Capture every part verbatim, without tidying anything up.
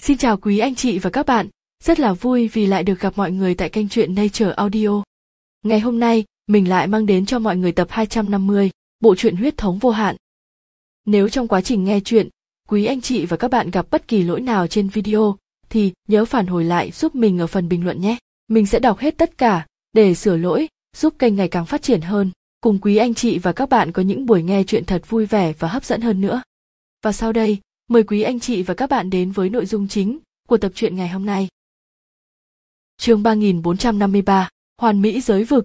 Xin chào quý anh chị và các bạn, rất là vui vì lại được gặp mọi người tại kênh truyện Nature Audio. Ngày hôm nay, mình lại mang đến cho mọi người tập hai trăm năm mươi, bộ truyện Huyết thống vô hạn. Nếu trong quá trình nghe truyện, quý anh chị và các bạn gặp bất kỳ lỗi nào trên video, thì nhớ phản hồi lại giúp mình ở phần bình luận nhé. Mình sẽ đọc hết tất cả, để sửa lỗi, giúp kênh ngày càng phát triển hơn, cùng quý anh chị và các bạn có những buổi nghe truyện thật vui vẻ và hấp dẫn hơn nữa. Và sau đây, mời quý anh chị và các bạn đến với nội dung chính của tập truyện ngày hôm nay. Chương ba nghìn bốn trăm năm mươi ba, Hoàn Mỹ giới vực.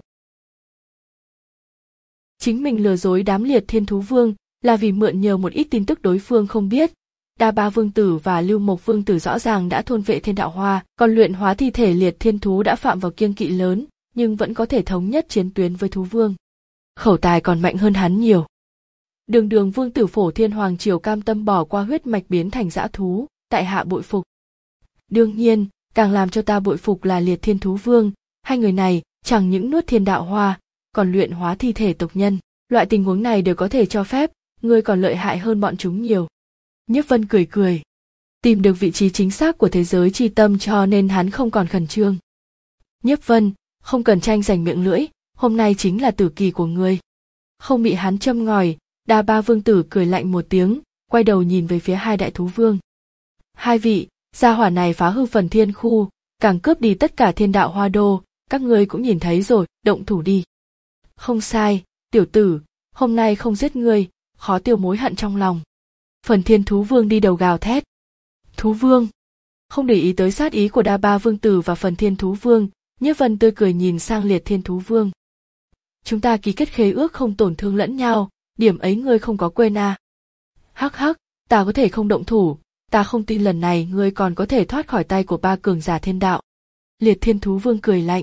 Chính mình lừa dối đám Liệt Thiên Thú Vương là vì mượn nhờ một ít tin tức đối phương không biết. Đa Ba Vương Tử và Lưu Mộc Vương Tử rõ ràng đã thôn vệ thiên đạo hoa, còn luyện hóa thi thể Liệt Thiên Thú đã phạm vào kiêng kỵ lớn, nhưng vẫn có thể thống nhất chiến tuyến với Thú Vương. Khẩu tài còn mạnh hơn hắn nhiều. Đường Đường Vương Tử Phổ Thiên Hoàng Triều cam tâm bỏ qua huyết mạch biến thành dã thú, tại hạ bội phục. Đương nhiên, càng làm cho ta bội phục là Liệt Thiên Thú Vương, hai người này chẳng những nuốt thiên đạo hoa, còn luyện hóa thi thể tộc nhân, loại tình huống này đều có thể cho phép, ngươi còn lợi hại hơn bọn chúng nhiều. Nhiếp Vân cười cười, tìm được vị trí chính xác của thế giới chi tâm cho nên hắn không còn khẩn trương. Nhiếp Vân, không cần tranh giành miệng lưỡi, hôm nay chính là tử kỳ của ngươi. Không bị hắn châm ngòi, Đa Ba Vương Tử cười lạnh một tiếng, quay đầu nhìn về phía hai đại thú vương. Hai vị, gia hỏa này phá hư phần thiên khu, càng cướp đi tất cả thiên đạo hoa đô, các ngươi cũng nhìn thấy rồi, động thủ đi. Không sai, tiểu tử, hôm nay không giết ngươi, khó tiêu mối hận trong lòng. Phần thiên thú vương đi đầu gào thét. Thú vương. Không để ý tới sát ý của Đa Ba Vương Tử và phần thiên thú vương, Nhiếp Vân tươi cười nhìn sang Liệt Thiên Thú Vương. Chúng ta ký kết khế ước không tổn thương lẫn nhau, điểm ấy ngươi không có quên à. Hắc hắc, ta có thể không động thủ, ta không tin lần này ngươi còn có thể thoát khỏi tay của ba cường giả thiên đạo. Liệt Thiên Thú Vương cười lạnh.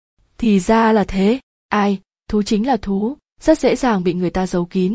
Thì ra là thế, ai, thú chính là thú, rất dễ dàng bị người ta giấu kín.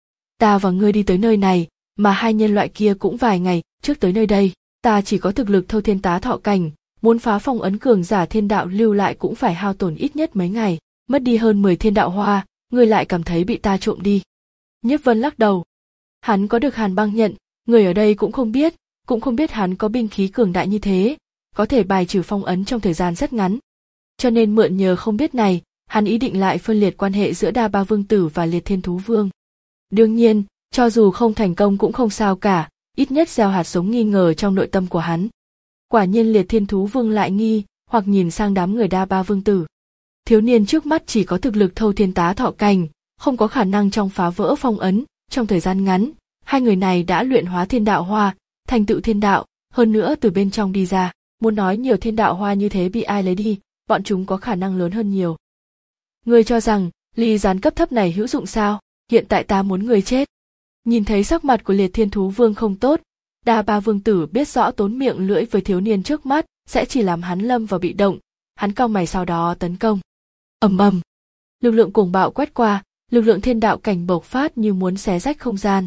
Ta và ngươi đi tới nơi này, mà hai nhân loại kia cũng vài ngày trước tới nơi đây, ta chỉ có thực lực thâu thiên tá thọ cảnh, muốn phá phong ấn cường giả thiên đạo lưu lại cũng phải hao tổn ít nhất mấy ngày, mất đi hơn mười thiên đạo hoa, ngươi lại cảm thấy bị ta trộm đi. Nhiếp Vân lắc đầu. Hắn có được Hàn Băng Nhận, người ở đây cũng không biết, cũng không biết hắn có binh khí cường đại như thế, có thể bài trừ phong ấn trong thời gian rất ngắn. Cho nên mượn nhờ không biết này, hắn ý định lại phân liệt quan hệ giữa Đa Ba Vương Tử và Liệt Thiên Thú Vương. Đương nhiên, cho dù không thành công cũng không sao cả, ít nhất gieo hạt giống nghi ngờ trong nội tâm của hắn. Quả nhiên Liệt Thiên Thú Vương lại nghi, hoặc nhìn sang đám người Đa Ba Vương Tử. Thiếu niên trước mắt chỉ có thực lực thâu thiên tá thọ cảnh, không có khả năng trong phá vỡ phong ấn, trong thời gian ngắn, hai người này đã luyện hóa thiên đạo hoa, thành tựu thiên đạo, hơn nữa từ bên trong đi ra, muốn nói nhiều thiên đạo hoa như thế bị ai lấy đi, bọn chúng có khả năng lớn hơn nhiều. Ngươi cho rằng, ly gián cấp thấp này hữu dụng sao, hiện tại ta muốn ngươi chết. Nhìn thấy sắc mặt của Liệt Thiên Thú Vương không tốt, Đa Ba Vương Tử biết rõ tốn miệng lưỡi với thiếu niên trước mắt, sẽ chỉ làm hắn lâm vào bị động, hắn cau mày sau đó tấn công. Ầm ầm, lực lượng cuồng bạo quét qua, lực lượng thiên đạo cảnh bộc phát như muốn xé rách không gian.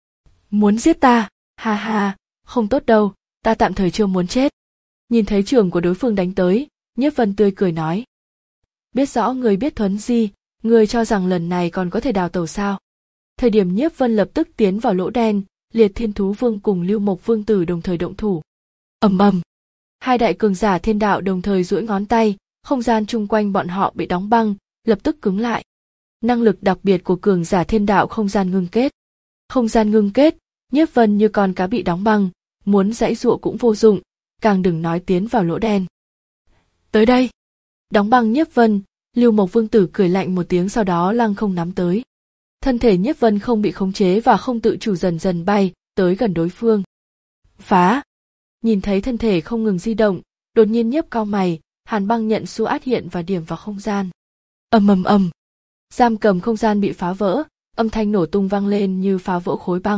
Muốn giết ta, ha ha, không tốt đâu, ta tạm thời chưa muốn chết. Nhìn thấy trường của đối phương đánh tới, Nhiếp Vân tươi cười nói. Biết rõ người biết thuấn di, người cho rằng lần này còn có thể đào tẩu sao. Thời điểm Nhiếp Vân lập tức tiến vào lỗ đen, Liệt Thiên Thú Vương cùng Lưu Mộc Vương Tử đồng thời động thủ. Ầm ầm, hai đại cường giả thiên đạo đồng thời duỗi ngón tay, không gian chung quanh bọn họ bị đóng băng, lập tức cứng lại. Năng lực đặc biệt của cường giả thiên đạo không gian ngưng kết. Không gian ngưng kết, Nhiếp Vân như con cá bị đóng băng, muốn giãy giụa cũng vô dụng, càng đừng nói tiến vào lỗ đen. Tới đây. Đóng băng Nhiếp Vân, Lưu Mộc Vương Tử cười lạnh một tiếng sau đó lăng không nắm tới. Thân thể Nhiếp Vân không bị khống chế và không tự chủ dần dần bay tới gần đối phương. Phá! Nhìn thấy thân thể không ngừng di động, đột nhiên Nhiếp cau mày, Hàn Băng Nhận xu át hiện và điểm vào không gian. Ầm ầm ầm, giam cầm không gian bị phá vỡ, âm thanh nổ tung vang lên như phá vỡ khối băng.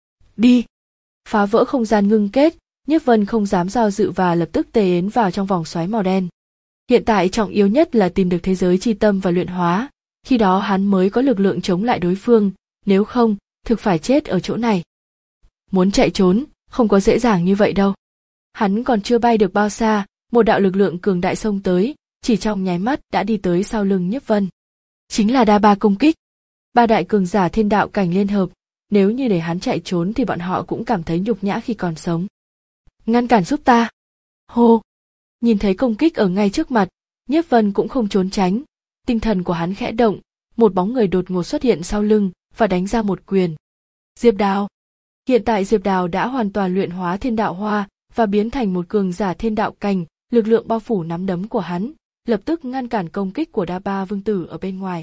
Đi! Phá vỡ không gian ngưng kết, Nhiếp Vân không dám do dự và lập tức tề yến vào trong vòng xoáy màu đen. Hiện tại trọng yếu nhất là tìm được thế giới chi tâm và luyện hóa, khi đó hắn mới có lực lượng chống lại đối phương, nếu không, thực phải chết ở chỗ này. Muốn chạy trốn, không có dễ dàng như vậy đâu. Hắn còn chưa bay được bao xa, một đạo lực lượng cường đại xông tới, chỉ trong nháy mắt đã đi tới sau lưng Nhiếp Vân. Chính là Đa Ba công kích. Ba đại cường giả thiên đạo cảnh liên hợp, nếu như để hắn chạy trốn thì bọn họ cũng cảm thấy nhục nhã khi còn sống. ngăn cản giúp ta. Hô! Nhìn thấy công kích ở ngay trước mặt, Nhiếp Vân cũng không trốn tránh, tinh thần của hắn khẽ động, một bóng người đột ngột xuất hiện sau lưng và đánh ra một quyền. Diệp Đào. Hiện tại Diệp Đào đã hoàn toàn luyện hóa thiên đạo hoa và biến thành một cường giả thiên đạo cảnh, lực lượng bao phủ nắm đấm của hắn, lập tức ngăn cản công kích của Đa Ba Vương Tử ở bên ngoài.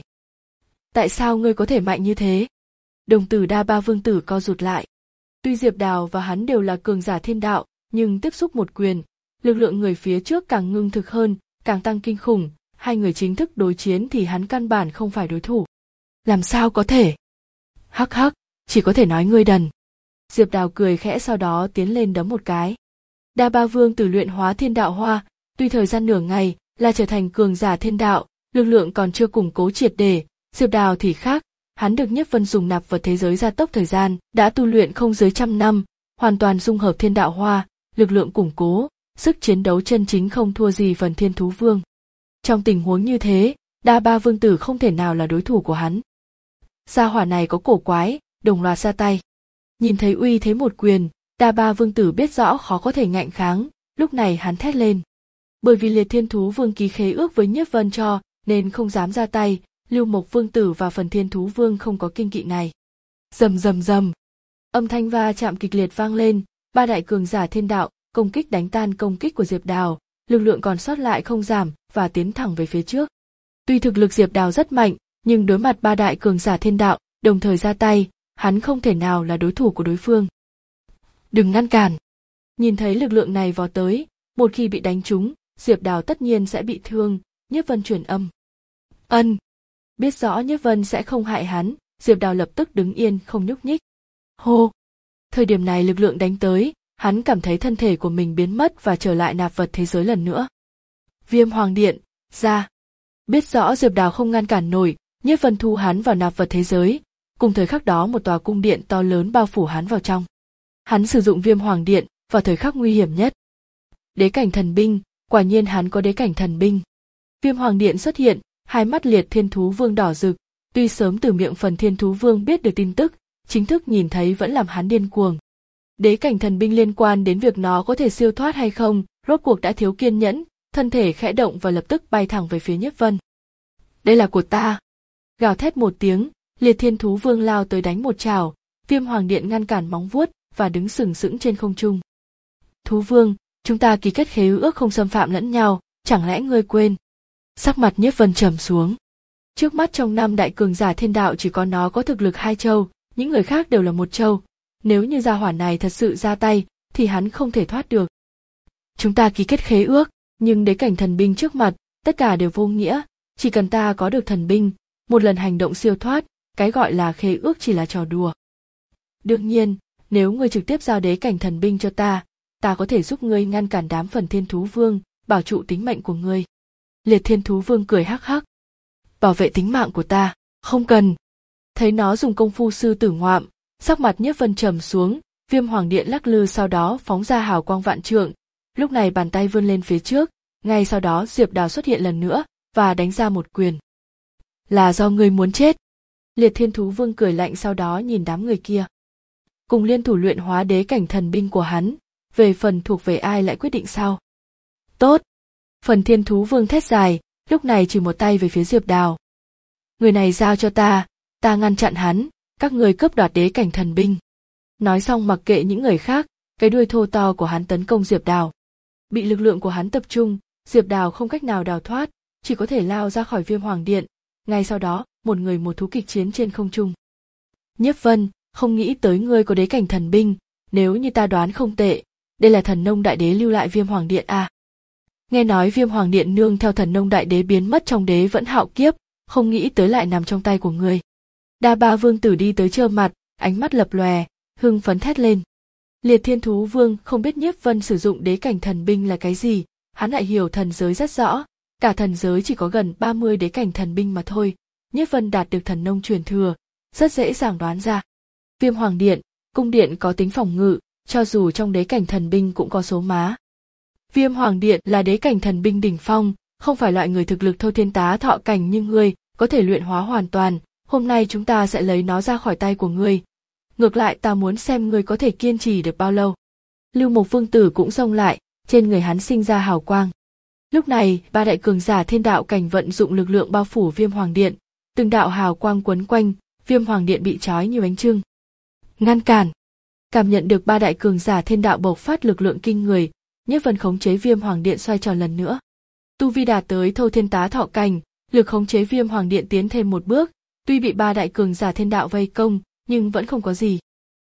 Tại sao ngươi có thể mạnh như thế? Đồng tử Đa Ba Vương Tử co rụt lại. Tuy Diệp Đào và hắn đều là cường giả thiên đạo, nhưng tiếp xúc một quyền, lực lượng người phía trước càng ngưng thực hơn, càng tăng kinh khủng, hai người chính thức đối chiến thì hắn căn bản không phải đối thủ. Làm sao có thể? Hắc hắc, chỉ có thể nói ngươi đần. Diệp Đào cười khẽ sau đó tiến lên đấm một cái. Đa Ba Vương Tử luyện hóa thiên đạo hoa, tuy thời gian nửa ngày là trở thành cường giả thiên đạo, lực lượng còn chưa củng cố triệt để. Diệp Đào thì khác, hắn được Nhiếp Vân dùng nạp vật thế giới gia tốc thời gian, đã tu luyện không dưới trăm năm, hoàn toàn dung hợp thiên đạo hoa, lực lượng củng cố, sức chiến đấu chân chính không thua gì Phần Thiên Thú Vương. Trong tình huống như thế, Đa Ba Vương Tử không thể nào là đối thủ của hắn. Gia hỏa này có cổ quái, đồng loạt ra tay. Nhìn thấy uy thế một quyền, Đa Ba Vương Tử biết rõ khó có thể ngạnh kháng, lúc này hắn thét lên. Bởi vì Liệt Thiên Thú Vương ký khế ước với Nhiếp Vân cho, nên không dám ra tay, Lưu Mộc Vương Tử và Phần Thiên Thú Vương không có kinh kỵ này. Rầm rầm rầm, âm thanh va chạm kịch liệt vang lên, ba đại cường giả thiên đạo công kích đánh tan công kích của Diệp Đào, lực lượng còn sót lại không giảm và tiến thẳng về phía trước. Tuy thực lực Diệp Đào rất mạnh, nhưng đối mặt ba đại cường giả thiên đạo đồng thời ra tay, hắn không thể nào là đối thủ của đối phương. Đừng ngăn cản. Nhìn thấy lực lượng này vò tới, một khi bị đánh trúng, Diệp Đào tất nhiên sẽ bị thương. Nhiếp Vân truyền âm. Ân. Biết rõ Nhiếp Vân sẽ không hại hắn, Diệp Đào lập tức đứng yên không nhúc nhích. Hô. Thời điểm này lực lượng đánh tới, hắn cảm thấy thân thể của mình biến mất và trở lại nạp vật thế giới lần nữa. Viêm Hoàng Điện, ra. Biết rõ Diệp Đào không ngăn cản nổi, Nhiếp Vân thu hắn vào nạp vật thế giới, cùng thời khắc đó một tòa cung điện to lớn bao phủ hắn vào trong. Hắn sử dụng Viêm Hoàng Điện vào thời khắc nguy hiểm nhất. Đế cảnh thần binh, quả nhiên hắn có đế cảnh thần binh. Viêm Hoàng Điện xuất hiện, hai mắt Liệt Thiên Thú Vương đỏ rực, tuy sớm từ miệng Phần Thiên Thú Vương biết được tin tức, chính thức nhìn thấy vẫn làm hắn điên cuồng. Đế cảnh thần binh liên quan đến việc nó có thể siêu thoát hay không, rốt cuộc đã thiếu kiên nhẫn, thân thể khẽ động và lập tức bay thẳng về phía Nhiếp Vân. Đây là của ta. Gào thét một tiếng, Liệt Thiên Thú Vương lao tới đánh một chảo, Viêm Hoàng Điện ngăn cản móng vuốt và đứng sừng sững trên không trung. Thú Vương, chúng ta ký kết khế ước không xâm phạm lẫn nhau, chẳng lẽ ngươi quên? Sắc mặt Nhiếp Vân trầm xuống. Trước mắt trong năm đại cường giả thiên đạo chỉ có nó có thực lực hai châu, những người khác đều là một châu. Nếu như gia hỏa này thật sự ra tay, thì hắn không thể thoát được. Chúng ta ký kết khế ước, nhưng đế cảnh thần binh trước mặt, tất cả đều vô nghĩa, chỉ cần ta có được thần binh, một lần hành động siêu thoát, cái gọi là khế ước chỉ là trò đùa. Đương nhiên, nếu ngươi trực tiếp giao đế cảnh thần binh cho ta, ta có thể giúp ngươi ngăn cản đám Phần Thiên Thú Vương, bảo trụ tính mệnh của ngươi. Liệt Thiên Thú Vương cười hắc hắc. Bảo vệ tính mạng của ta, không cần. Thấy nó dùng công phu sư tử ngoạm, sắc mặt Nhiếp Vân trầm xuống, Viêm Hoàng Điện lắc lư sau đó phóng ra hào quang vạn trượng, lúc này bàn tay vươn lên phía trước, ngay sau đó Diệp Đào xuất hiện lần nữa và đánh ra một quyền. Là do ngươi muốn chết. Liệt Thiên Thú Vương cười lạnh sau đó nhìn đám người kia. Cùng liên thủ luyện hóa đế cảnh thần binh của hắn, về phần thuộc về ai lại quyết định sau. Tốt. Phần Thiên Thú Vương thét dài, lúc này chỉ một tay về phía Diệp Đào. Người này giao cho ta, ta ngăn chặn hắn, các người cướp đoạt đế cảnh thần binh. Nói xong mặc kệ những người khác, cái đuôi thô to của hắn tấn công Diệp Đào. Bị lực lượng của hắn tập trung, Diệp Đào không cách nào đào thoát, chỉ có thể lao ra khỏi Viêm Hoàng Điện. Ngay sau đó, một người một thú kịch chiến trên không trung. Nhiếp Vân, không nghĩ tới ngươi có đế cảnh thần binh, nếu như ta đoán không tệ, đây là Thần Nông Đại Đế lưu lại Viêm Hoàng Điện à. Nghe nói Viêm Hoàng Điện nương theo Thần Nông Đại Đế biến mất trong đế vẫn hạo kiếp, không nghĩ tới lại nằm trong tay của ngươi. Đa Ba Vương Tử đi tới trơ mặt, ánh mắt lập lòe, hưng phấn thét lên. Liệt Thiên Thú Vương không biết Nhiếp Vân sử dụng đế cảnh thần binh là cái gì, hắn lại hiểu thần giới rất rõ, cả thần giới chỉ có gần ba mươi đế cảnh thần binh mà thôi, Nhiếp Vân đạt được thần nông truyền thừa, rất dễ dàng đoán ra. Viêm Hoàng Điện, cung điện có tính phòng ngự, cho dù trong đế cảnh thần binh cũng có số má. Viêm Hoàng Điện là đế cảnh thần binh đỉnh phong, không phải loại người thực lực thâu thiên tá thọ cảnh như ngươi, có thể luyện hóa hoàn toàn, hôm nay chúng ta sẽ lấy nó ra khỏi tay của ngươi. Ngược lại ta muốn xem ngươi có thể kiên trì được bao lâu. Lưu Mộc Vương tử cũng xông lại, trên người hắn sinh ra hào quang. Lúc này, ba đại cường giả thiên đạo cảnh vận dụng lực lượng bao phủ Viêm Hoàng Điện, từng đạo hào quang quấn quanh, Viêm Hoàng Điện bị trói như bánh chưng. Ngăn cản. Cảm nhận được ba đại cường giả thiên đạo bộc phát lực lượng kinh người, Nhiếp Vân khống chế Viêm Hoàng Điện xoay tròn lần nữa. Tu vi đạt tới Thâu Thiên Tá Thọ cảnh, lực khống chế Viêm Hoàng Điện tiến thêm một bước, tuy bị ba đại cường giả thiên đạo vây công, nhưng vẫn không có gì.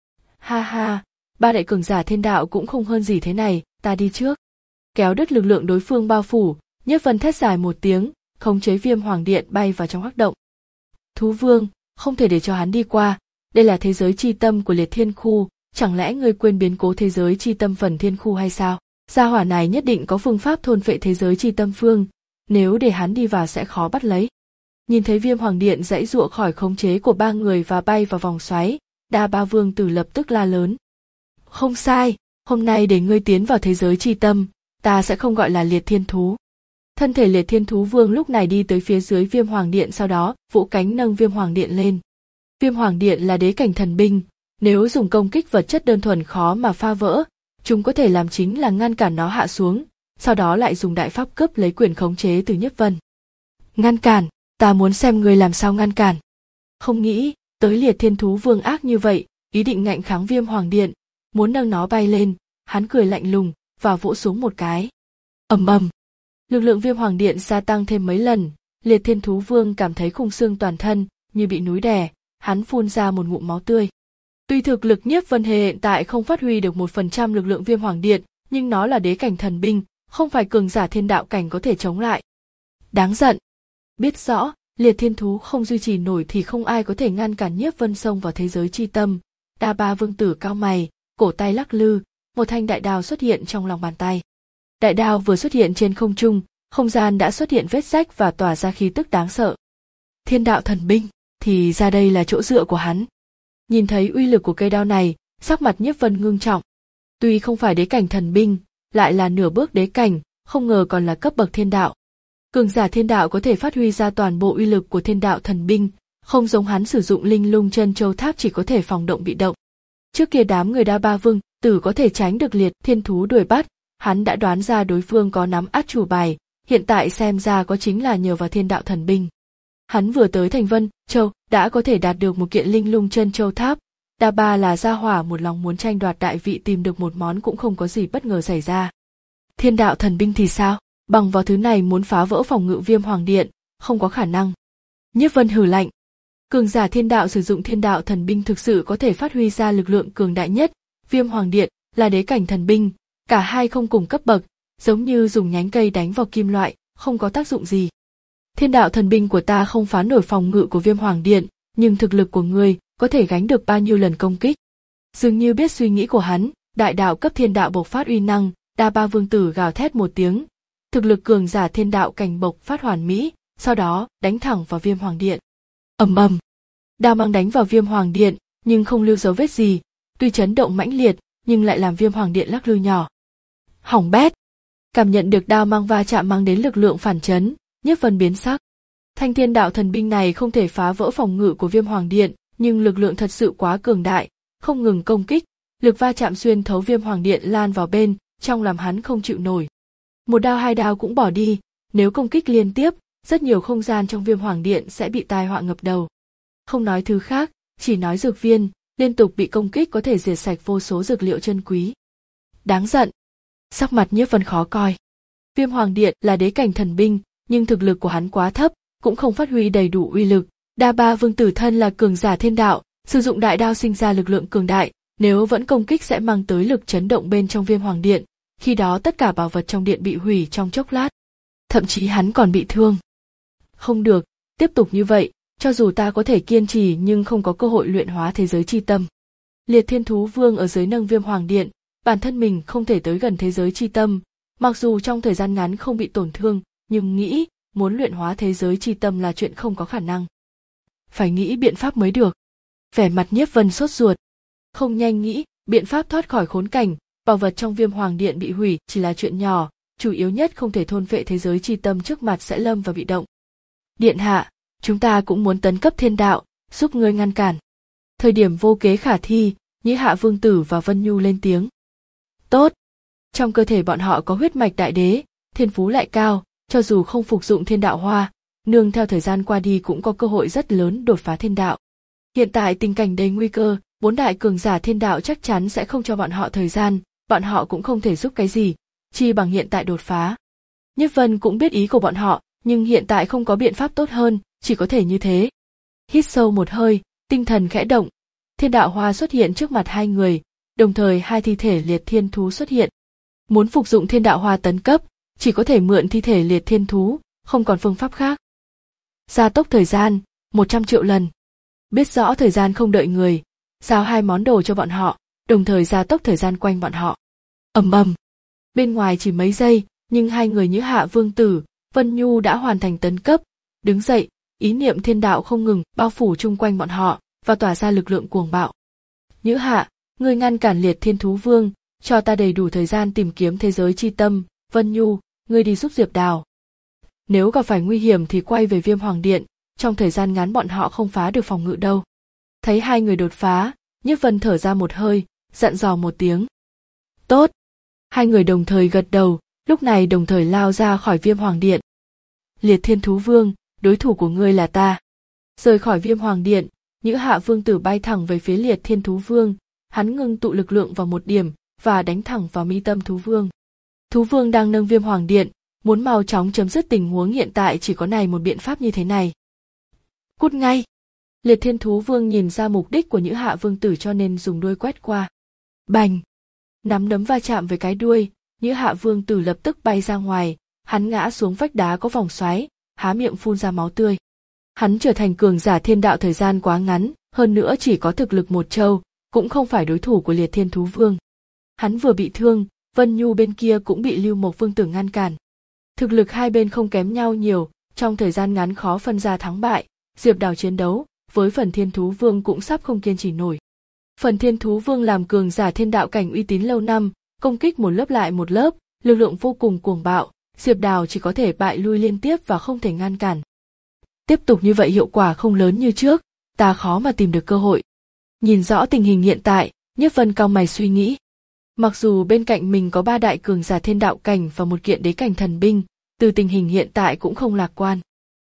Ha ha, ba đại cường giả thiên đạo cũng không hơn gì thế này, ta đi trước. Kéo đứt lực lượng đối phương bao phủ, Nhiếp Vân thét dài một tiếng, khống chế Viêm Hoàng Điện bay vào trong hắc động. Thú Vương, không thể để cho hắn đi qua, đây là thế giới chi tâm của Liệt Thiên Khu, chẳng lẽ ngươi quên biến cố thế giới chi tâm phần thiên khu hay sao? Gia hỏa này nhất định có phương pháp thôn phệ thế giới chi tâm phương, nếu để hắn đi vào sẽ khó bắt lấy. Nhìn thấy Viêm Hoàng Điện giãy giụa khỏi khống chế của ba người và bay vào vòng xoáy, Đa Ba Vương tử lập tức la lớn. Không sai, hôm nay để ngươi tiến vào thế giới chi tâm, ta sẽ không gọi là Liệt Thiên Thú. Thân thể Liệt Thiên Thú Vương lúc này đi tới phía dưới Viêm Hoàng Điện, sau đó vỗ cánh nâng Viêm Hoàng Điện lên. Viêm Hoàng Điện là đế cảnh thần binh, nếu dùng công kích vật chất đơn thuần khó mà phá vỡ, chúng có thể làm chính là ngăn cản nó hạ xuống, sau đó lại dùng đại pháp cướp lấy quyền khống chế từ Nhiếp Vân. Ngăn cản, ta muốn xem ngươi làm sao ngăn cản. Không nghĩ tới Liệt Thiên Thú Vương ác như vậy, ý định ngạnh kháng Viêm Hoàng Điện, muốn nâng nó bay lên, hắn cười lạnh lùng và vỗ xuống một cái. Ầm ầm, lực lượng Viêm Hoàng Điện gia tăng thêm mấy lần, Liệt Thiên Thú Vương cảm thấy khung xương toàn thân như bị núi đè, hắn phun ra một ngụm máu tươi. Tuy thực lực Nhiếp Vân hiện tại không phát huy được một phần trăm lực lượng Viêm Hoàng Điện, nhưng nó là đế cảnh thần binh, không phải cường giả thiên đạo cảnh có thể chống lại. Đáng giận. Biết rõ, Liệt Thiên Thú không duy trì nổi thì không ai có thể ngăn cản Nhiếp Vân xông vào thế giới chi tâm. Đa Ba Vương tử cao mày, cổ tay lắc lư, một thanh đại đao xuất hiện trong lòng bàn tay. Đại đao vừa xuất hiện trên không trung, không gian đã xuất hiện vết rách và tỏa ra khí tức đáng sợ. Thiên đạo thần binh, thì ra đây là chỗ dựa của hắn. Nhìn thấy uy lực của cây đao này, sắc mặt Nhiếp Vân ngưng trọng. Tuy không phải đế cảnh thần binh, lại là nửa bước đế cảnh, không ngờ còn là cấp bậc thiên đạo. Cường giả thiên đạo có thể phát huy ra toàn bộ uy lực của thiên đạo thần binh, không giống hắn sử dụng linh lung chân châu tháp chỉ có thể phòng động bị động. Trước kia đám người Đa Ba Vương tử có thể tránh được Liệt Thiên Thú đuổi bắt, hắn đã đoán ra đối phương có nắm át chủ bài, hiện tại xem ra có chính là nhờ vào thiên đạo thần binh. Hắn vừa tới Thành Vân Châu đã có thể đạt được một kiện linh lung chân châu tháp. Đa Ba là gia hỏa một lòng muốn tranh đoạt đại vị, tìm được một món cũng không có gì bất ngờ xảy ra. Thiên đạo thần binh thì sao? Bằng vào thứ này muốn phá vỡ phòng ngự Viêm Hoàng Điện, không có khả năng. Nhiếp Vân hừ lạnh. Cường giả thiên đạo sử dụng thiên đạo thần binh thực sự có thể phát huy ra lực lượng cường đại nhất. Viêm Hoàng Điện là đế cảnh thần binh, cả hai không cùng cấp bậc, giống như dùng nhánh cây đánh vào kim loại, không có tác dụng gì. Thiên đạo thần binh của ta không phá nổi phòng ngự của Viêm Hoàng Điện, nhưng thực lực của ngươi có thể gánh được bao nhiêu lần công kích. Dường như biết suy nghĩ của hắn, đại đạo cấp thiên đạo bộc phát uy năng, Đa Ba Vương tử gào thét một tiếng. Thực lực cường giả thiên đạo cảnh bộc phát hoàn mỹ, sau đó đánh thẳng vào Viêm Hoàng Điện. Ầm ầm, đao mang đánh vào Viêm Hoàng Điện, nhưng không lưu dấu vết gì, tuy chấn động mãnh liệt, nhưng lại làm Viêm Hoàng Điện lắc lư nhỏ. Hỏng bét. Cảm nhận được đao mang va chạm mang đến lực lượng phản chấn, Nhiếp Vân biến sắc. Thanh thiên đạo thần binh này không thể phá vỡ phòng ngự của Viêm Hoàng Điện, nhưng lực lượng thật sự quá cường đại, không ngừng công kích, lực va chạm xuyên thấu Viêm Hoàng Điện lan vào bên, trong làm hắn không chịu nổi. Một đao hai đao cũng bỏ đi, nếu công kích liên tiếp, rất nhiều không gian trong Viêm Hoàng Điện sẽ bị tai họa ngập đầu. Không nói thứ khác, chỉ nói dược viên, liên tục bị công kích có thể diệt sạch vô số dược liệu chân quý. Đáng giận. Sắc mặt Nhiếp Vân khó coi. Viêm Hoàng Điện là đế cảnh thần binh, nhưng thực lực của hắn quá thấp, cũng không phát huy đầy đủ uy lực. Đa Ba Vương tử thân là cường giả thiên đạo, sử dụng đại đao sinh ra lực lượng cường đại, nếu vẫn công kích sẽ mang tới lực chấn động bên trong Viêm Hoàng Điện, khi đó tất cả bảo vật trong điện bị hủy trong chốc lát. Thậm chí hắn còn bị thương. Không được, tiếp tục như vậy, cho dù ta có thể kiên trì nhưng không có cơ hội luyện hóa thế giới chi tâm. Liệt Thiên Thú Vương ở dưới nâng Viêm Hoàng Điện, bản thân mình không thể tới gần thế giới chi tâm, mặc dù trong thời gian ngắn không bị tổn thương, nhưng nghĩ muốn luyện hóa thế giới chi tâm là chuyện không có khả năng. Phải nghĩ biện pháp mới được. Vẻ mặt Nhiếp Vân sốt ruột. Không nhanh nghĩ, biện pháp thoát khỏi khốn cảnh, bảo vật trong Viêm Hoàng Điện bị hủy chỉ là chuyện nhỏ, chủ yếu nhất không thể thôn phệ thế giới chi tâm trước mặt sẽ lâm vào bị động. Điện hạ, chúng ta cũng muốn tấn cấp thiên đạo, giúp ngươi ngăn cản. Thời điểm vô kế khả thi, Nhĩ Hạ Vương tử và Vân Nhu lên tiếng. Tốt. Trong cơ thể bọn họ có huyết mạch đại đế, thiên phú lại cao, cho dù không phục dụng thiên đạo hoa, nương theo thời gian qua đi cũng có cơ hội rất lớn đột phá thiên đạo. Hiện tại tình cảnh đầy nguy cơ, bốn đại cường giả thiên đạo chắc chắn sẽ không cho bọn họ thời gian, bọn họ cũng không thể giúp cái gì, chi bằng hiện tại đột phá. Nhiếp Vân cũng biết ý của bọn họ, nhưng hiện tại không có biện pháp tốt hơn, chỉ có thể như thế. Hít sâu một hơi, tinh thần khẽ động, thiên đạo hoa xuất hiện trước mặt hai người, đồng thời hai thi thể liệt thiên thú xuất hiện. Muốn phục dụng thiên đạo hoa tấn cấp, chỉ có thể mượn thi thể liệt thiên thú, không còn phương pháp khác. Gia tốc thời gian, một trăm triệu lần. Biết rõ thời gian không đợi người, giao hai món đồ cho bọn họ, đồng thời gia tốc thời gian quanh bọn họ. Ầm ầm. Bên ngoài chỉ mấy giây, nhưng hai người Nhữ Hạ Vương Tử, Vân Nhu đã hoàn thành tấn cấp, đứng dậy, ý niệm thiên đạo không ngừng bao phủ chung quanh bọn họ và tỏa ra lực lượng cuồng bạo. Nhữ Hạ, ngươi ngăn cản liệt thiên thú vương, cho ta đầy đủ thời gian tìm kiếm thế giới chi tâm. Vân Nhu, ngươi đi giúp Diệp Đào. Nếu gặp phải nguy hiểm thì quay về Viêm Hoàng Điện, trong thời gian ngắn bọn họ không phá được phòng ngự đâu. Thấy hai người đột phá, Nhiếp Vân thở ra một hơi, dặn dò một tiếng. Tốt. Hai người đồng thời gật đầu, lúc này đồng thời lao ra khỏi Viêm Hoàng Điện. Liệt thiên thú vương, đối thủ của ngươi là ta. Rời khỏi Viêm Hoàng Điện, Nhữ Hạ Vương Tử bay thẳng về phía liệt thiên thú vương, hắn ngưng tụ lực lượng vào một điểm và đánh thẳng vào mi tâm thú vương. Thú vương đang nâng Viêm Hoàng Điện, muốn mau chóng chấm dứt tình huống hiện tại chỉ có này một biện pháp như thế này. Cút ngay! Liệt thiên thú vương nhìn ra mục đích của Nhữ Hạ Vương Tử cho nên dùng đuôi quét qua. Bành! Nắm đấm va chạm với cái đuôi, Nhữ Hạ Vương Tử lập tức bay ra ngoài, hắn ngã xuống vách đá có vòng xoáy, há miệng phun ra máu tươi. Hắn trở thành cường giả thiên đạo thời gian quá ngắn, hơn nữa chỉ có thực lực một châu, cũng không phải đối thủ của liệt thiên thú vương. Hắn vừa bị thương, Vân Nhu bên kia cũng bị Lưu Mộc Vương Tử ngăn cản. Thực lực hai bên không kém nhau nhiều, trong thời gian ngắn khó phân ra thắng bại, Diệp Đào chiến đấu, với Phần Thiên Thú Vương cũng sắp không kiên trì nổi. Phần Thiên Thú Vương làm cường giả thiên đạo cảnh uy tín lâu năm, công kích một lớp lại một lớp, lực lượng vô cùng cuồng bạo, Diệp Đào chỉ có thể bại lui liên tiếp và không thể ngăn cản. Tiếp tục như vậy hiệu quả không lớn như trước, ta khó mà tìm được cơ hội. Nhìn rõ tình hình hiện tại, Nhiếp Vân cau mày suy nghĩ. Mặc dù bên cạnh mình có ba đại cường giả thiên đạo cảnh và một kiện đế cảnh thần binh, từ tình hình hiện tại cũng không lạc quan.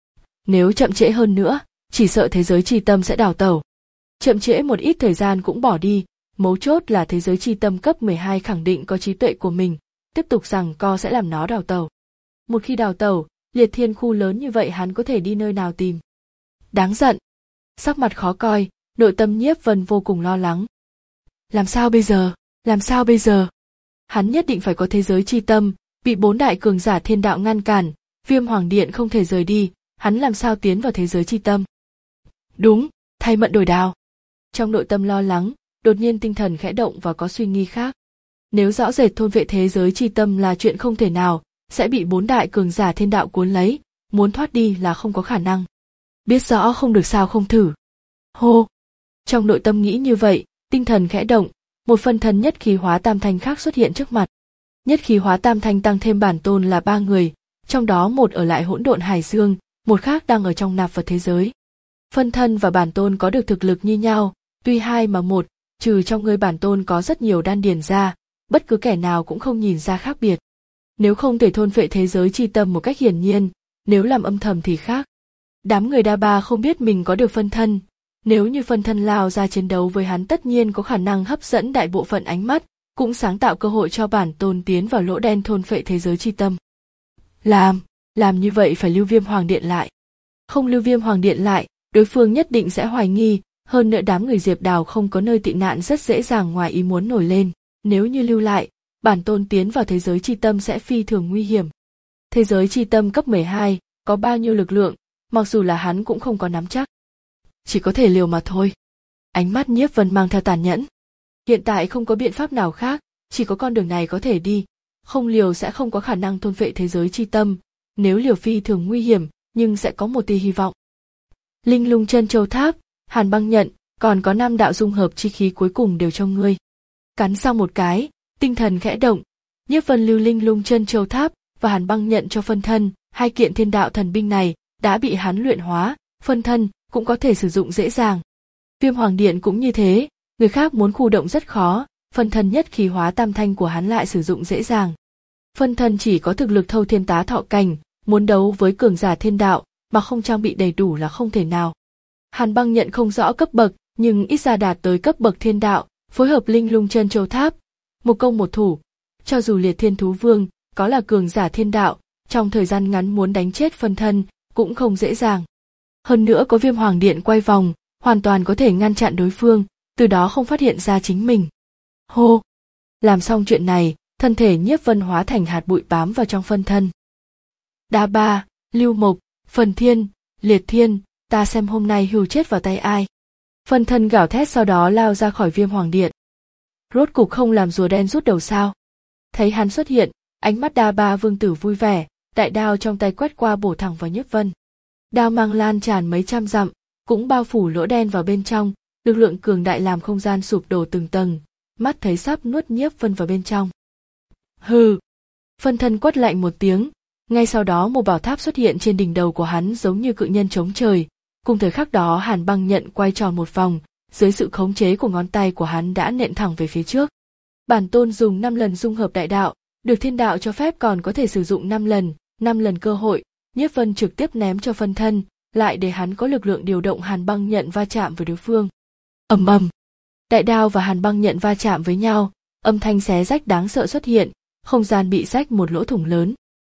Nếu chậm trễ hơn nữa, chỉ sợ thế giới chi tâm sẽ đào tẩu. Chậm trễ một ít thời gian cũng bỏ đi, mấu chốt là thế giới chi tâm cấp mười hai khẳng định có trí tuệ của mình, tiếp tục giằng co sẽ làm nó đào tẩu. Một khi đào tẩu, liệt thiên khu lớn như vậy hắn có thể đi nơi nào tìm. Đáng giận. Sắc mặt khó coi, nội tâm Nhiếp Vân vô cùng lo lắng. Làm sao bây giờ? Làm sao bây giờ? Hắn nhất định phải có thế giới chi tâm, bị bốn đại cường giả thiên đạo ngăn cản, Viêm Hoàng Điện không thể rời đi, hắn làm sao tiến vào thế giới chi tâm? Đúng, thay mận đổi đào. Trong nội tâm lo lắng, đột nhiên tinh thần khẽ động và có suy nghĩ khác. Nếu rõ rệt thôn vệ thế giới chi tâm là chuyện không thể nào, sẽ bị bốn đại cường giả thiên đạo cuốn lấy, muốn thoát đi là không có khả năng. Biết rõ không được sao không thử. Hô! Trong nội tâm nghĩ như vậy, tinh thần khẽ động, một phân thân nhất khí hóa tam thanh khác xuất hiện trước mặt. Nhất khí hóa tam thanh tăng thêm bản tôn là ba người, trong đó một ở lại hỗn độn hải dương, một khác đang ở trong nạp vật thế giới. Phân thân và bản tôn có được thực lực như nhau, tuy hai mà một, trừ trong người bản tôn có rất nhiều đan điền ra, bất cứ kẻ nào cũng không nhìn ra khác biệt. Nếu không thể thôn phệ thế giới chi tâm một cách hiển nhiên, nếu làm âm thầm thì khác. Đám người đa ba không biết mình có được phân thân, nếu như phân thân lao ra chiến đấu với hắn tất nhiên có khả năng hấp dẫn đại bộ phận ánh mắt, cũng sáng tạo cơ hội cho bản tôn tiến vào lỗ đen thôn phệ thế giới chi tâm. Làm, làm như vậy phải lưu Viêm Hoàng Điện lại. Không lưu Viêm Hoàng Điện lại, đối phương nhất định sẽ hoài nghi, hơn nữa đám người Diệp Đào không có nơi tị nạn rất dễ dàng ngoài ý muốn nổi lên, nếu như lưu lại, bản tôn tiến vào thế giới chi tâm sẽ phi thường nguy hiểm. Thế giới chi tâm cấp mười hai, có bao nhiêu lực lượng, mặc dù là hắn cũng không có nắm chắc. Chỉ có thể liều mà thôi. Ánh mắt Nhiếp Vân mang theo tàn nhẫn. Hiện tại không có biện pháp nào khác, chỉ có con đường này có thể đi, không liều sẽ không có khả năng thôn phệ thế giới chi tâm, nếu liều phi thường nguy hiểm, nhưng sẽ có một tia hy vọng. Linh Lung Chân Châu Tháp, Hàn Băng Nhận, còn có năm đạo dung hợp chi khí cuối cùng đều cho ngươi. Cắn xong một cái, tinh thần khẽ động, Nhiếp Vân lưu Linh Lung Chân Châu Tháp và Hàn Băng Nhận cho phân thân, hai kiện thiên đạo thần binh này đã bị hắn luyện hóa, phân thân cũng có thể sử dụng dễ dàng. Viêm Hoàng Điện cũng như thế, người khác muốn khu động rất khó, phân thân nhất khí hóa tam thanh của hắn lại sử dụng dễ dàng. Phân thân chỉ có thực lực thâu thiên tá thọ cảnh, muốn đấu với cường giả thiên đạo mà không trang bị đầy đủ là không thể nào. Hàn Băng Nhận không rõ cấp bậc, nhưng ít ra đạt tới cấp bậc thiên đạo, phối hợp linh lung chân châu tháp, một công một thủ. Cho dù Liệt Thiên Thú Vương có là cường giả thiên đạo, trong thời gian ngắn muốn đánh chết phân thân cũng không dễ dàng. Hơn nữa có Viêm Hoàng Điện quay vòng, hoàn toàn có thể ngăn chặn đối phương, từ đó không phát hiện ra chính mình. Hô! Làm xong chuyện này, thân thể Nhiếp Vân hóa thành hạt bụi bám vào trong phân thân. Đa Ba, Lưu Mộc, Phần Thiên, Liệt Thiên, ta xem hôm nay hưu chết vào tay ai. Phân thân gào thét sau đó lao ra khỏi Viêm Hoàng Điện. Rốt cục không làm rùa đen rút đầu sao. Thấy hắn xuất hiện, ánh mắt Đa Ba Vương Tử vui vẻ, đại đao trong tay quét qua bổ thẳng vào Nhiếp Vân. Đao mang lan tràn mấy trăm dặm, cũng bao phủ lỗ đen vào bên trong, lực lượng cường đại làm không gian sụp đổ từng tầng, mắt thấy sắp nuốt Nhiếp Vân vào bên trong. Hừ! Phân thân quát lạnh một tiếng, ngay sau đó một bảo tháp xuất hiện trên đỉnh đầu của hắn giống như cự nhân chống trời. Cùng thời khắc đó Hàn Băng Nhận quay tròn một vòng, dưới sự khống chế của ngón tay của hắn đã nện thẳng về phía trước. Bản tôn dùng năm lần dung hợp đại đạo, được thiên đạo cho phép còn có thể sử dụng năm lần, năm lần cơ hội, Nhiếp Vân trực tiếp ném cho phân thân, lại để hắn có lực lượng điều động Hàn Băng Nhận va chạm với đối phương. Ầm ầm, đại đao và Hàn Băng Nhận va chạm với nhau, âm thanh xé rách đáng sợ xuất hiện, không gian bị rách một lỗ thủng lớn.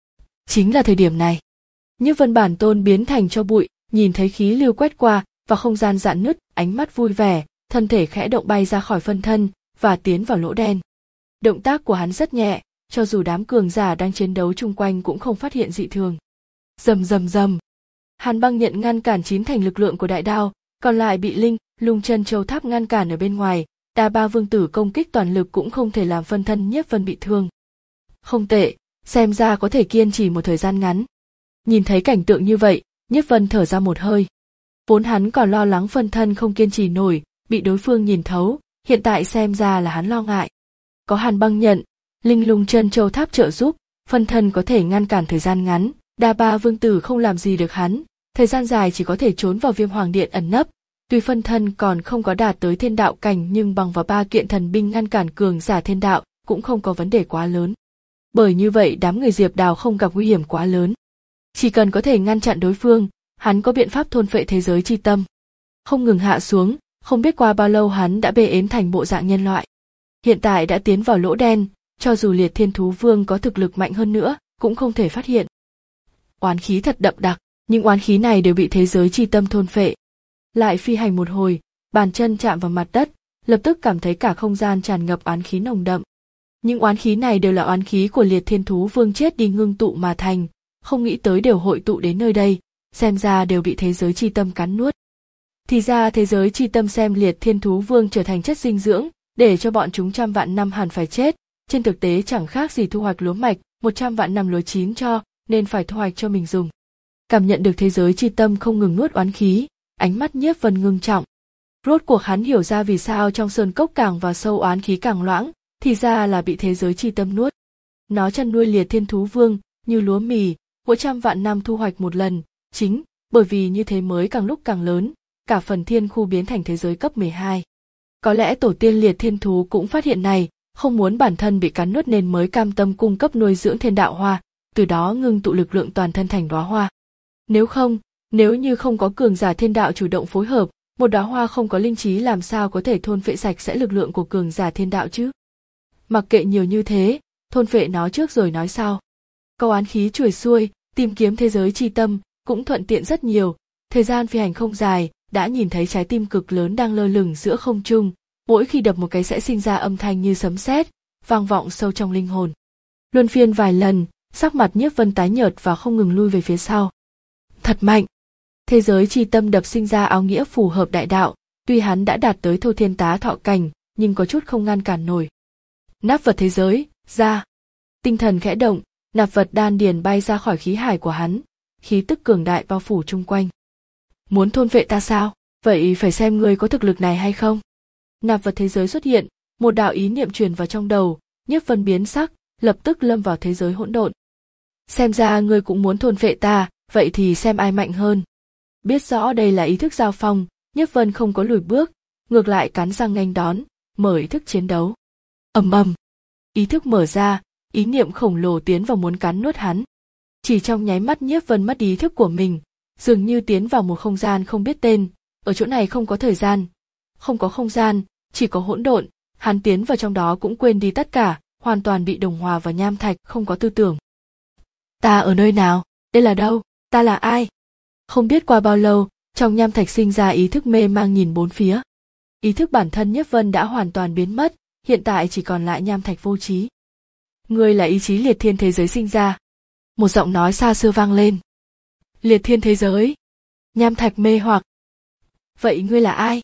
Chính là thời điểm này, Nhiếp Vân bản tôn biến thành tro bụi, nhìn thấy khí lưu quét qua và không gian rạn nứt, ánh mắt vui vẻ, thân thể khẽ động bay ra khỏi phân thân và tiến vào lỗ đen. Động tác của hắn rất nhẹ, cho dù đám cường giả đang chiến đấu chung quanh cũng không phát hiện dị thường. Rầm rầm rầm, Hàn Băng Nhận ngăn cản chín thành lực lượng của đại đao, còn lại bị linh lung chân châu tháp ngăn cản ở bên ngoài. Đa Ba Vương Tử công kích toàn lực cũng không thể làm phân thân Nhiếp Vân bị thương. Không tệ, xem ra có thể kiên trì một thời gian ngắn. Nhìn thấy cảnh tượng như vậy, Nhiếp Vân thở ra một hơi. Vốn hắn còn lo lắng phân thân không kiên trì nổi, bị đối phương nhìn thấu, hiện tại xem ra là hắn lo ngại. Có Hàn Băng Nhận, linh lung chân châu tháp trợ giúp, phân thân có thể ngăn cản thời gian ngắn. Đa Ba Vương Tử không làm gì được hắn, thời gian dài chỉ có thể trốn vào Viêm Hoàng Điện ẩn nấp. Tuy phân thân còn không có đạt tới thiên đạo cảnh nhưng bằng vào ba kiện thần binh ngăn cản cường giả thiên đạo cũng không có vấn đề quá lớn. Bởi như vậy đám người Diệp Đào không gặp nguy hiểm quá lớn. Chỉ cần có thể ngăn chặn đối phương, hắn có biện pháp thôn phệ thế giới chi tâm. Không ngừng hạ xuống, không biết qua bao lâu hắn đã bê ến thành bộ dạng nhân loại. Hiện tại đã tiến vào lỗ đen, cho dù Liệt Thiên Thú Vương có thực lực mạnh hơn nữa, cũng không thể phát hiện. Oán khí thật đậm đặc, những oán khí này đều bị thế giới chi tâm thôn phệ. Lại phi hành một hồi, bàn chân chạm vào mặt đất, lập tức cảm thấy cả không gian tràn ngập oán khí nồng đậm. Những oán khí này đều là oán khí của Liệt Thiên Thú Vương chết đi ngưng tụ mà thành, không nghĩ tới đều hội tụ đến nơi đây, xem ra đều bị thế giới chi tâm cắn nuốt. Thì ra thế giới chi tâm xem Liệt Thiên Thú Vương trở thành chất dinh dưỡng, để cho bọn chúng trăm vạn năm hẳn phải chết, trên thực tế chẳng khác gì thu hoạch lúa mạch, một trăm vạn năm lúa chín cho, nên phải thu hoạch cho mình dùng. Cảm nhận được thế giới chi tâm không ngừng nuốt oán khí, ánh mắt Nhiếp Vân ngưng trọng. Rốt cuộc hắn hiểu ra vì sao trong sơn cốc càng vào sâu oán khí càng loãng, thì ra là bị thế giới chi tâm nuốt. Nó chăn nuôi Liệt Thiên Thú Vương như lúa mì, mỗi trăm vạn năm thu hoạch một lần, chính bởi vì như thế mới càng lúc càng lớn, cả phần thiên khu biến thành thế giới cấp mười hai. Có lẽ tổ tiên Liệt Thiên Thú cũng phát hiện này, không muốn bản thân bị cắn nuốt nên mới cam tâm cung cấp nuôi dưỡng thiên đạo hoa, từ đó ngưng tụ lực lượng toàn thân thành đóa hoa. Nếu không, nếu như không có cường giả thiên đạo chủ động phối hợp, một đóa hoa không có linh trí làm sao có thể thôn phệ sạch sẽ lực lượng của cường giả thiên đạo chứ? Mặc kệ nhiều như thế, thôn phệ nó trước rồi nói sau. Câu oán khí chuồi xuôi, tìm kiếm thế giới chi tâm, cũng thuận tiện rất nhiều. Thời gian phi hành không dài, đã nhìn thấy trái tim cực lớn đang lơ lửng giữa không trung, mỗi khi đập một cái sẽ sinh ra âm thanh như sấm sét, vang vọng sâu trong linh hồn. Luân phiên vài lần, sắc mặt Nhiếp Vân tái nhợt và không ngừng lui về phía sau. Thật mạnh! Thế giới chi tâm đập sinh ra áo nghĩa phù hợp đại đạo, tuy hắn đã đạt tới thâu thiên tá thọ cảnh, nhưng có chút không ngăn cản nổi. Nắp vật thế giới, ra! Tinh thần khẽ động, nạp vật đan điền bay ra khỏi khí hải của hắn, khí tức cường đại bao phủ chung quanh. Muốn thôn vệ ta sao? Vậy phải xem ngươi có thực lực này hay không? Nạp vật thế giới xuất hiện, một đạo ý niệm truyền vào trong đầu, Nhiếp Vân biến sắc, lập tức lâm vào thế giới hỗn độn. Xem ra ngươi cũng muốn thôn vệ ta, vậy thì xem ai mạnh hơn. Biết rõ đây là ý thức giao phong, Nhiếp Vân không có lùi bước, ngược lại cắn răng nghênh đón, mở ý thức chiến đấu. ầm ầm, ý thức mở ra, ý niệm khổng lồ tiến vào muốn cắn nuốt hắn. Chỉ trong nháy mắt Nhiếp Vân mất ý thức của mình, dường như tiến vào một không gian không biết tên, ở chỗ này không có thời gian, không có không gian, chỉ có hỗn độn, hắn tiến vào trong đó cũng quên đi tất cả, hoàn toàn bị đồng hòa vào nham thạch, không có tư tưởng. Ta ở nơi nào? Đây là đâu? Ta là ai? Không biết qua bao lâu, trong nham thạch sinh ra ý thức mê mang nhìn bốn phía. Ý thức bản thân Nhiếp Vân đã hoàn toàn biến mất, hiện tại chỉ còn lại nham thạch vô trí. Ngươi là ý chí liệt thiên thế giới sinh ra. Một giọng nói xa xưa vang lên. Liệt thiên thế giới. Nham thạch mê hoặc. Vậy ngươi là ai?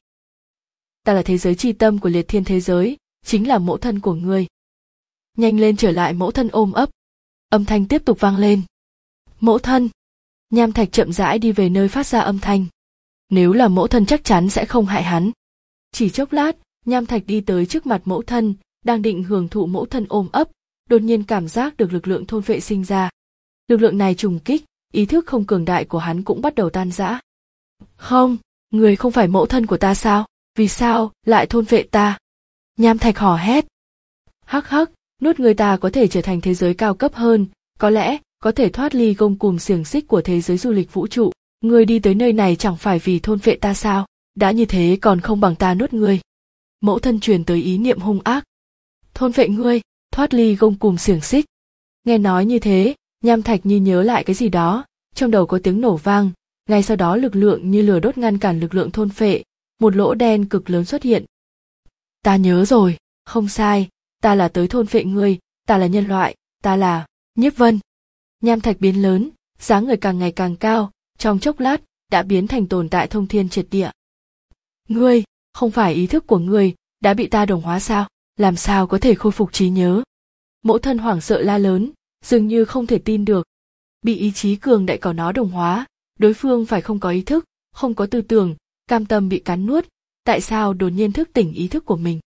Ta là thế giới chi tâm của liệt thiên thế giới, chính là mẫu thân của ngươi. Nhanh lên trở lại mẫu thân ôm ấp. Âm thanh tiếp tục vang lên. Mẫu thân. Nham thạch chậm rãi đi về nơi phát ra âm thanh. Nếu là mẫu thân chắc chắn sẽ không hại hắn. Chỉ chốc lát, nham thạch đi tới trước mặt mẫu thân, đang định hưởng thụ mẫu thân ôm ấp, đột nhiên cảm giác được lực lượng thôn phệ sinh ra. Lực lượng này trùng kích, ý thức không cường đại của hắn cũng bắt đầu tan rã. Không, người không phải mẫu thân của ta sao? Vì sao lại thôn phệ ta? Nham thạch hò hét. Hắc hắc, nuốt người ta có thể trở thành thế giới cao cấp hơn, có lẽ có thể thoát ly gông cùm xiềng xích của thế giới du lịch vũ trụ. Ngươi đi tới nơi này chẳng phải vì thôn phệ ta sao? Đã như thế còn không bằng ta nuốt ngươi. Mẫu thân truyền tới ý niệm hung ác. Thôn phệ ngươi, thoát ly gông cùm xiềng xích. Nghe nói như thế, nham thạch như nhớ lại cái gì đó, trong đầu có tiếng nổ vang, ngay sau đó lực lượng như lửa đốt ngăn cản lực lượng thôn phệ, một lỗ đen cực lớn xuất hiện. Ta nhớ rồi, không sai, ta là tới thôn phệ ngươi, ta là nhân loại, ta là Nhiếp Vân. Nham thạch biến lớn, dáng người càng ngày càng cao, trong chốc lát đã biến thành tồn tại thông thiên triệt địa. Ngươi, không phải ý thức của ngươi đã bị ta đồng hóa sao? Làm sao có thể khôi phục trí nhớ? Mẫu thân hoảng sợ la lớn, dường như không thể tin được. Bị ý chí cường đại của nó đồng hóa, đối phương phải không có ý thức, không có tư tưởng, cam tâm bị cắn nuốt, tại sao đột nhiên thức tỉnh ý thức của mình?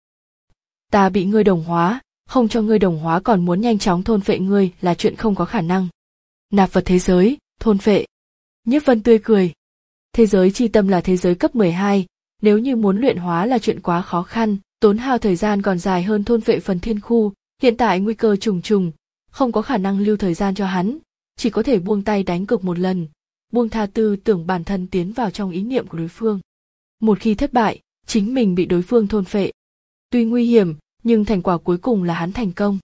Ta bị ngươi đồng hóa, không cho ngươi đồng hóa còn muốn nhanh chóng thôn phệ ngươi là chuyện không có khả năng. Nạp vật thế giới, thôn phệ. Nhiếp Vân tươi cười. Thế giới chi tâm là thế giới cấp mười hai, nếu như muốn luyện hóa là chuyện quá khó khăn, tốn hao thời gian còn dài hơn thôn phệ phần thiên khu, hiện tại nguy cơ trùng trùng, không có khả năng lưu thời gian cho hắn, chỉ có thể buông tay đánh cược một lần, buông tha tư tưởng bản thân tiến vào trong ý niệm của đối phương. Một khi thất bại, chính mình bị đối phương thôn phệ. Tuy nguy hiểm, nhưng thành quả cuối cùng là hắn thành công.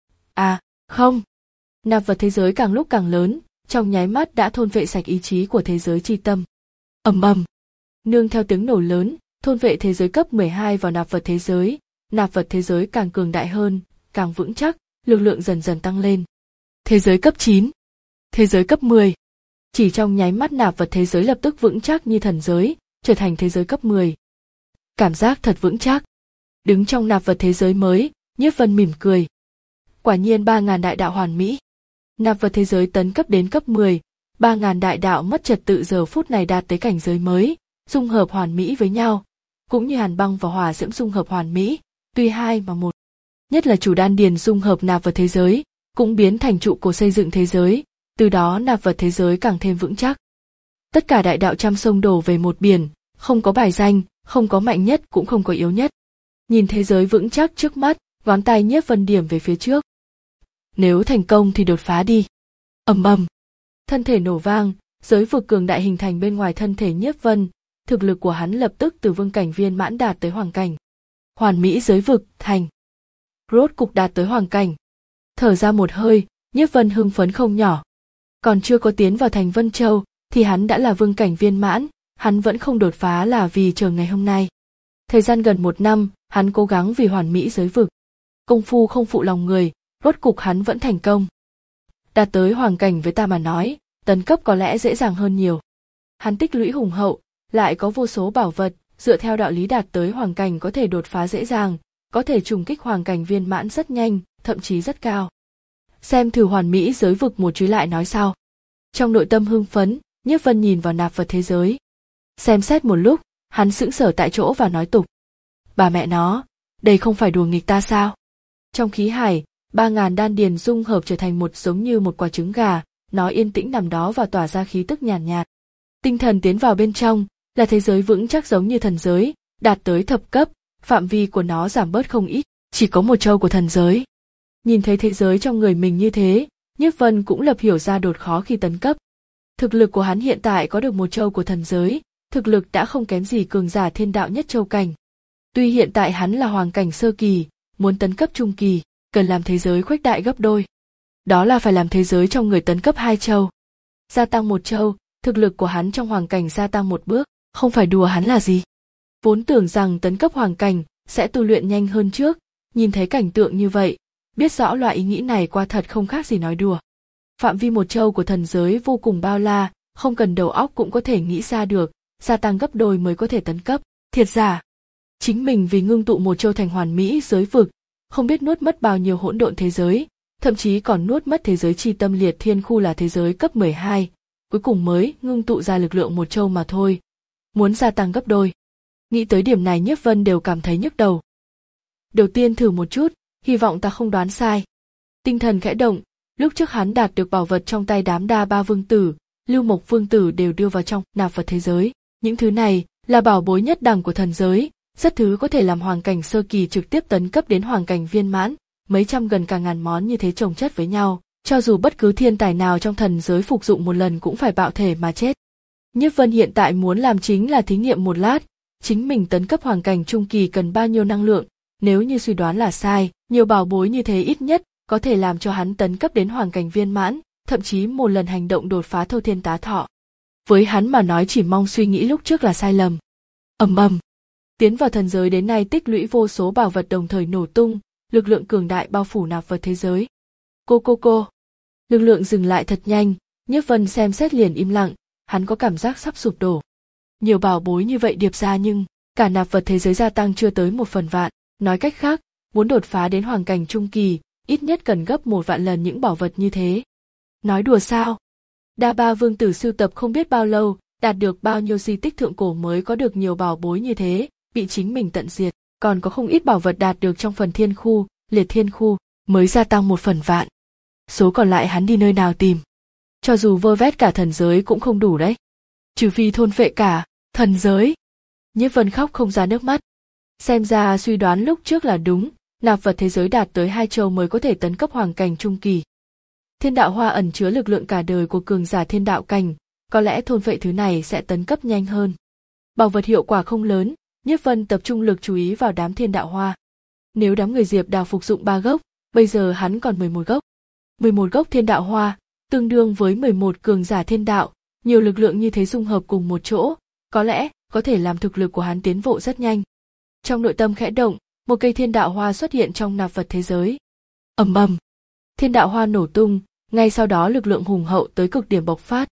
À, không. Nạp vật thế giới càng lúc càng lớn, trong nháy mắt đã thôn phệ sạch ý chí của thế giới chi tâm. Ầm ầm. Nương theo tiếng nổ lớn, thôn vệ thế giới cấp mười hai vào nạp vật thế giới, nạp vật thế giới càng cường đại hơn, càng vững chắc, lực lượng dần dần tăng lên. Thế giới cấp chín, thế giới cấp mười. Chỉ trong nháy mắt nạp vật thế giới lập tức vững chắc như thần giới, trở thành thế giới cấp mười. Cảm giác thật vững chắc. Đứng trong nạp vật thế giới mới, Nhiếp Vân mỉm cười. Quả nhiên ba ngàn đại đạo hoàn mỹ. Nạp vật thế giới tấn cấp đến cấp mười, ba ngàn đại đạo mất trật tự giờ phút này đạt tới cảnh giới mới, dung hợp hoàn mỹ với nhau, cũng như hàn băng và hỏa diễm dung hợp hoàn mỹ, tuy hai mà một. Nhất là chủ đan điền dung hợp nạp vật thế giới, cũng biến thành trụ cột xây dựng thế giới, từ đó nạp vật thế giới càng thêm vững chắc. Tất cả đại đạo trăm sông đổ về một biển, không có bài danh, không có mạnh nhất cũng không có yếu nhất. Nhìn thế giới vững chắc trước mắt, ngón tay Nhiếp Vân điểm về phía trước. Nếu thành công thì đột phá đi. Ầm ầm. Thân thể nổ vang, giới vực cường đại hình thành bên ngoài thân thể Nhiếp Vân, thực lực của hắn lập tức từ vương cảnh viên mãn đạt tới hoàng cảnh. Hoàn mỹ giới vực, thành. Rốt cục đạt tới hoàng cảnh. Thở ra một hơi, Nhiếp Vân hưng phấn không nhỏ. Còn chưa có tiến vào thành Vân Châu, thì hắn đã là vương cảnh viên mãn, hắn vẫn không đột phá là vì chờ ngày hôm nay. Thời gian gần một năm, hắn cố gắng vì hoàn mỹ giới vực. Công phu không phụ lòng người, rốt cục hắn vẫn thành công. Đạt tới hoàng cảnh với ta mà nói, tấn cấp có lẽ dễ dàng hơn nhiều. Hắn tích lũy hùng hậu, lại có vô số bảo vật, dựa theo đạo lý đạt tới hoàng cảnh có thể đột phá dễ dàng, có thể trùng kích hoàng cảnh viên mãn rất nhanh, thậm chí rất cao. Xem thử hoàn mỹ giới vực một chứ lại nói sau. Trong nội tâm hưng phấn, Nhiếp Vân nhìn vào nạp vật thế giới. Xem xét một lúc, hắn sững sờ tại chỗ và nói tục. Bà mẹ nó, đây không phải đùa nghịch ta sao? Trong khí hải, ba ngàn đan điền dung hợp trở thành một giống như một quả trứng gà, nó yên tĩnh nằm đó và tỏa ra khí tức nhàn nhạt, nhạt. Tinh thần tiến vào bên trong, là thế giới vững chắc giống như thần giới, đạt tới thập cấp, phạm vi của nó giảm bớt không ít, chỉ có một châu của thần giới. Nhìn thấy thế giới trong người mình như thế, Nhiếp Vân cũng lập hiểu ra đột khó khi tấn cấp. Thực lực của hắn hiện tại có được một châu của thần giới, thực lực đã không kém gì cường giả thiên đạo nhất châu cảnh. Tuy hiện tại hắn là hoàng cảnh sơ kỳ, muốn tấn cấp trung kỳ, cần làm thế giới khuếch đại gấp đôi. Đó là phải làm thế giới trong người tấn cấp hai châu. Gia tăng một châu, thực lực của hắn trong hoàng cảnh gia tăng một bước, không phải đùa hắn là gì. Vốn tưởng rằng tấn cấp hoàng cảnh sẽ tu luyện nhanh hơn trước, nhìn thấy cảnh tượng như vậy, biết rõ loại ý nghĩ này qua thật không khác gì nói đùa. Phạm vi một châu của thần giới vô cùng bao la, không cần đầu óc cũng có thể nghĩ ra được, gia tăng gấp đôi mới có thể tấn cấp, thiệt giả. Chính mình vì ngưng tụ một châu thành hoàn mỹ giới vực, không biết nuốt mất bao nhiêu hỗn độn thế giới, thậm chí còn nuốt mất thế giới chi tâm liệt thiên khu là thế giới cấp mười hai, cuối cùng mới ngưng tụ ra lực lượng một châu mà thôi. Muốn gia tăng gấp đôi. Nghĩ tới điểm này Nhiếp Vân đều cảm thấy nhức đầu. Đầu tiên thử một chút, hy vọng ta không đoán sai. Tinh thần khẽ động, lúc trước hắn đạt được bảo vật trong tay đám đa ba vương tử, Lưu Mộc vương tử đều đưa vào trong nạp vật thế giới. Những thứ này là bảo bối nhất đẳng của thần giới, rất thứ có thể làm hoàng cảnh sơ kỳ trực tiếp tấn cấp đến hoàng cảnh viên mãn, mấy trăm gần cả ngàn món như thế chồng chất với nhau, cho dù bất cứ thiên tài nào trong thần giới phục dụng một lần cũng phải bạo thể mà chết. Nhiếp Vân hiện tại muốn làm chính là thí nghiệm một lát, chính mình tấn cấp hoàng cảnh trung kỳ cần bao nhiêu năng lượng, nếu như suy đoán là sai, nhiều bảo bối như thế ít nhất có thể làm cho hắn tấn cấp đến hoàng cảnh viên mãn, thậm chí một lần hành động đột phá thâu thiên tá thọ. Với hắn mà nói chỉ mong suy nghĩ lúc trước là sai lầm. Ầm ầm. Tiến vào thần giới đến nay tích lũy vô số bảo vật đồng thời nổ tung, lực lượng cường đại bao phủ nạp vật thế giới. Cô cô cô. Lực lượng dừng lại thật nhanh, Nhiếp Vân xem xét liền im lặng, hắn có cảm giác sắp sụp đổ. Nhiều bảo bối như vậy điệp ra nhưng cả nạp vật thế giới gia tăng chưa tới một phần vạn, nói cách khác, muốn đột phá đến hoàng cảnh trung kỳ, ít nhất cần gấp một vạn lần những bảo vật như thế. Nói đùa sao? Đa ba vương tử sưu tập không biết bao lâu, đạt được bao nhiêu di tích thượng cổ mới có được nhiều bảo bối như thế, bị chính mình tận diệt, còn có không ít bảo vật đạt được trong phần thiên khu, liệt thiên khu, mới gia tăng một phần vạn. Số còn lại hắn đi nơi nào tìm? Cho dù vơ vét cả thần giới cũng không đủ đấy. Trừ phi thôn phệ cả thần giới. Nhiếp Vân khóc không ra nước mắt. Xem ra suy đoán lúc trước là đúng, nạp vật thế giới đạt tới hai châu mới có thể tấn cấp hoàng cảnh trung kỳ. Thiên đạo hoa ẩn chứa lực lượng cả đời của cường giả thiên đạo cảnh, có lẽ thôn phệ thứ này sẽ tấn cấp nhanh hơn. Bảo vật hiệu quả không lớn, Nhiếp Vân tập trung lực chú ý vào đám thiên đạo hoa. Nếu đám người Diệp Đào phục dụng ba gốc, bây giờ hắn còn mười một gốc. mười một gốc thiên đạo hoa, tương đương với mười một cường giả thiên đạo, nhiều lực lượng như thế dung hợp cùng một chỗ, có lẽ có thể làm thực lực của hắn tiến bộ rất nhanh. Trong nội tâm khẽ động, một cây thiên đạo hoa xuất hiện trong nạp vật thế giới. Ầm ầm, thiên đạo hoa nổ tung, ngay sau đó lực lượng hùng hậu tới cực điểm bộc phát.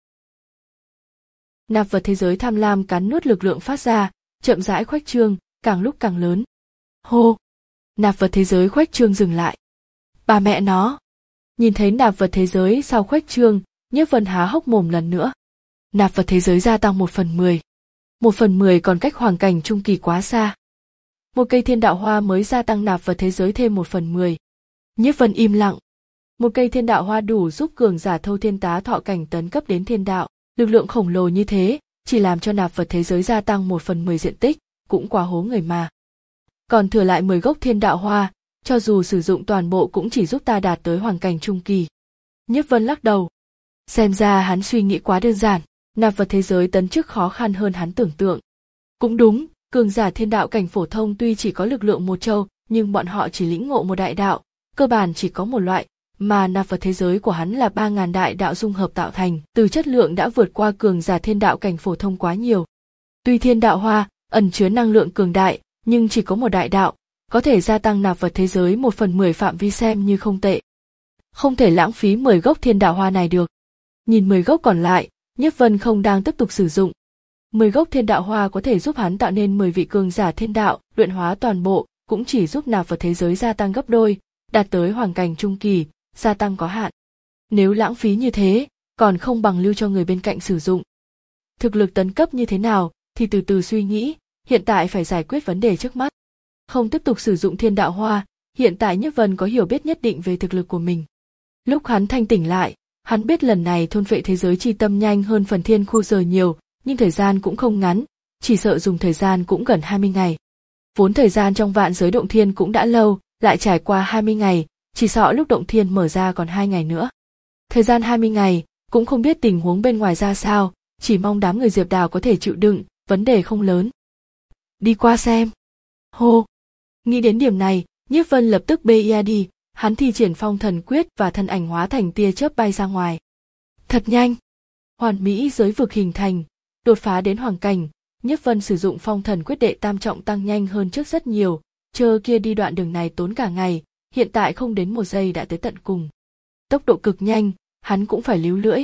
Nạp vật thế giới tham lam cắn nuốt lực lượng phát ra, chậm rãi khuếch trương, càng lúc càng lớn. Hô! Nạp vật thế giới khuếch trương dừng lại. Bà mẹ nó! Nhìn thấy nạp vật thế giới sau khuếch trương, Nhiếp Vân há hốc mồm lần nữa. Nạp vật thế giới gia tăng một phần mười. Một phần mười còn cách hoàng cảnh trung kỳ quá xa. Một cây thiên đạo hoa mới gia tăng nạp vật thế giới thêm một phần mười. Nhiếp Vân im lặng. Một cây thiên đạo hoa đủ giúp cường giả thâu thiên tá thọ cảnh tấn cấp đến thiên đạo, lực lượng khổng lồ như thế, chỉ làm cho nạp vật thế giới gia tăng một phần mười diện tích, cũng quá hố người mà. Còn thừa lại mười gốc thiên đạo hoa, cho dù sử dụng toàn bộ cũng chỉ giúp ta đạt tới hoàng cảnh trung kỳ. Nhiếp Vân lắc đầu. Xem ra hắn suy nghĩ quá đơn giản, nạp vật thế giới tấn chức khó khăn hơn hắn tưởng tượng. Cũng đúng, cường giả thiên đạo cảnh phổ thông tuy chỉ có lực lượng một châu, nhưng bọn họ chỉ lĩnh ngộ một đại đạo, cơ bản chỉ có một loại, mà nạp vật thế giới của hắn là ba ngàn đại đạo dung hợp tạo thành, từ chất lượng đã vượt qua cường giả thiên đạo cảnh phổ thông quá nhiều. Tuy thiên đạo hoa ẩn chứa năng lượng cường đại, nhưng chỉ có một đại đạo, có thể gia tăng nạp vật thế giới một phần mười phạm vi xem như không tệ. Không thể lãng phí mười gốc thiên đạo hoa này được. Nhìn mười gốc còn lại, Nhiếp Vân không đang tiếp tục sử dụng. mười gốc thiên đạo hoa có thể giúp hắn tạo nên mười vị cường giả thiên đạo, luyện hóa toàn bộ, cũng chỉ giúp nạp vật thế giới gia tăng gấp đôi, đạt tới hoàng cảnh trung kỳ, gia tăng có hạn. Nếu lãng phí như thế, còn không bằng lưu cho người bên cạnh sử dụng. Thực lực tấn cấp như thế nào thì từ từ suy nghĩ, hiện tại phải giải quyết vấn đề trước mắt. Không tiếp tục sử dụng thiên đạo hoa, hiện tại Nhiếp Vân có hiểu biết nhất định về thực lực của mình. Lúc hắn thanh tỉnh lại, hắn biết lần này thôn phệ thế giới chi tâm nhanh hơn phần thiên khu giờ nhiều, nhưng thời gian cũng không ngắn, chỉ sợ dùng thời gian cũng gần hai mươi ngày. Vốn thời gian trong vạn giới động thiên cũng đã lâu, lại trải qua hai mươi ngày, chỉ sợ lúc động thiên mở ra còn hai ngày nữa. Thời gian hai mươi ngày, cũng không biết tình huống bên ngoài ra sao, chỉ mong đám người Diệp Đào có thể chịu đựng, vấn đề không lớn. Đi qua xem. Hô. Nghĩ đến điểm này, Nhiếp Vân lập tức bê ia đi, hắn thi triển phong thần quyết và thân ảnh hóa thành tia chớp bay ra ngoài. Thật nhanh. Hoàn mỹ giới vực hình thành, đột phá đến hoàng cảnh, Nhiếp Vân sử dụng phong thần quyết đệ tam trọng tăng nhanh hơn trước rất nhiều, chờ kia đi đoạn đường này tốn cả ngày, hiện tại không đến một giây đã tới tận cùng. Tốc độ cực nhanh, hắn cũng phải líu lưỡi.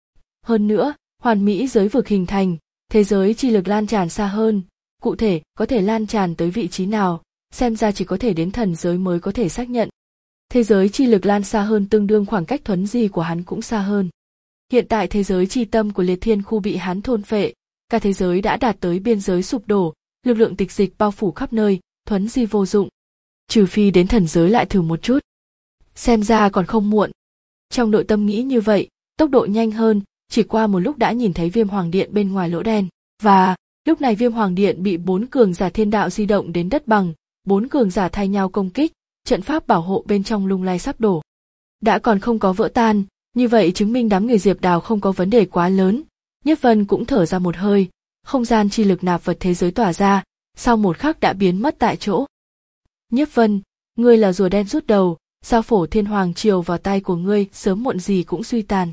Hơn nữa, hoàn mỹ giới vực hình thành, thế giới chi lực lan tràn xa hơn, cụ thể có thể lan tràn tới vị trí nào, xem ra chỉ có thể đến thần giới mới có thể xác nhận. Thế giới chi lực lan xa hơn tương đương khoảng cách thuấn di của hắn cũng xa hơn. Hiện tại thế giới chi tâm của liệt thiên khu bị hắn thôn phệ, cả thế giới đã đạt tới biên giới sụp đổ, lực lượng tịch dịch bao phủ khắp nơi, thuấn di vô dụng. Trừ phi đến thần giới lại thử một chút. Xem ra còn không muộn. Trong nội tâm nghĩ như vậy, tốc độ nhanh hơn, chỉ qua một lúc đã nhìn thấy Viêm Hoàng Điện bên ngoài lỗ đen, và lúc này Viêm Hoàng Điện bị bốn cường giả thiên đạo di động đến đất bằng, bốn cường giả thay nhau công kích, trận pháp bảo hộ bên trong lung lay sắp đổ. Đã còn không có vỡ tan, như vậy chứng minh đám người Diệp Đào không có vấn đề quá lớn. Nhiếp Vân cũng thở ra một hơi, không gian chi lực nạp vật thế giới tỏa ra, sau một khắc đã biến mất tại chỗ. Nhiếp Vân, ngươi là rùa đen rút đầu, sao phổ thiên hoàng triều vào tay của ngươi sớm muộn gì cũng suy tàn.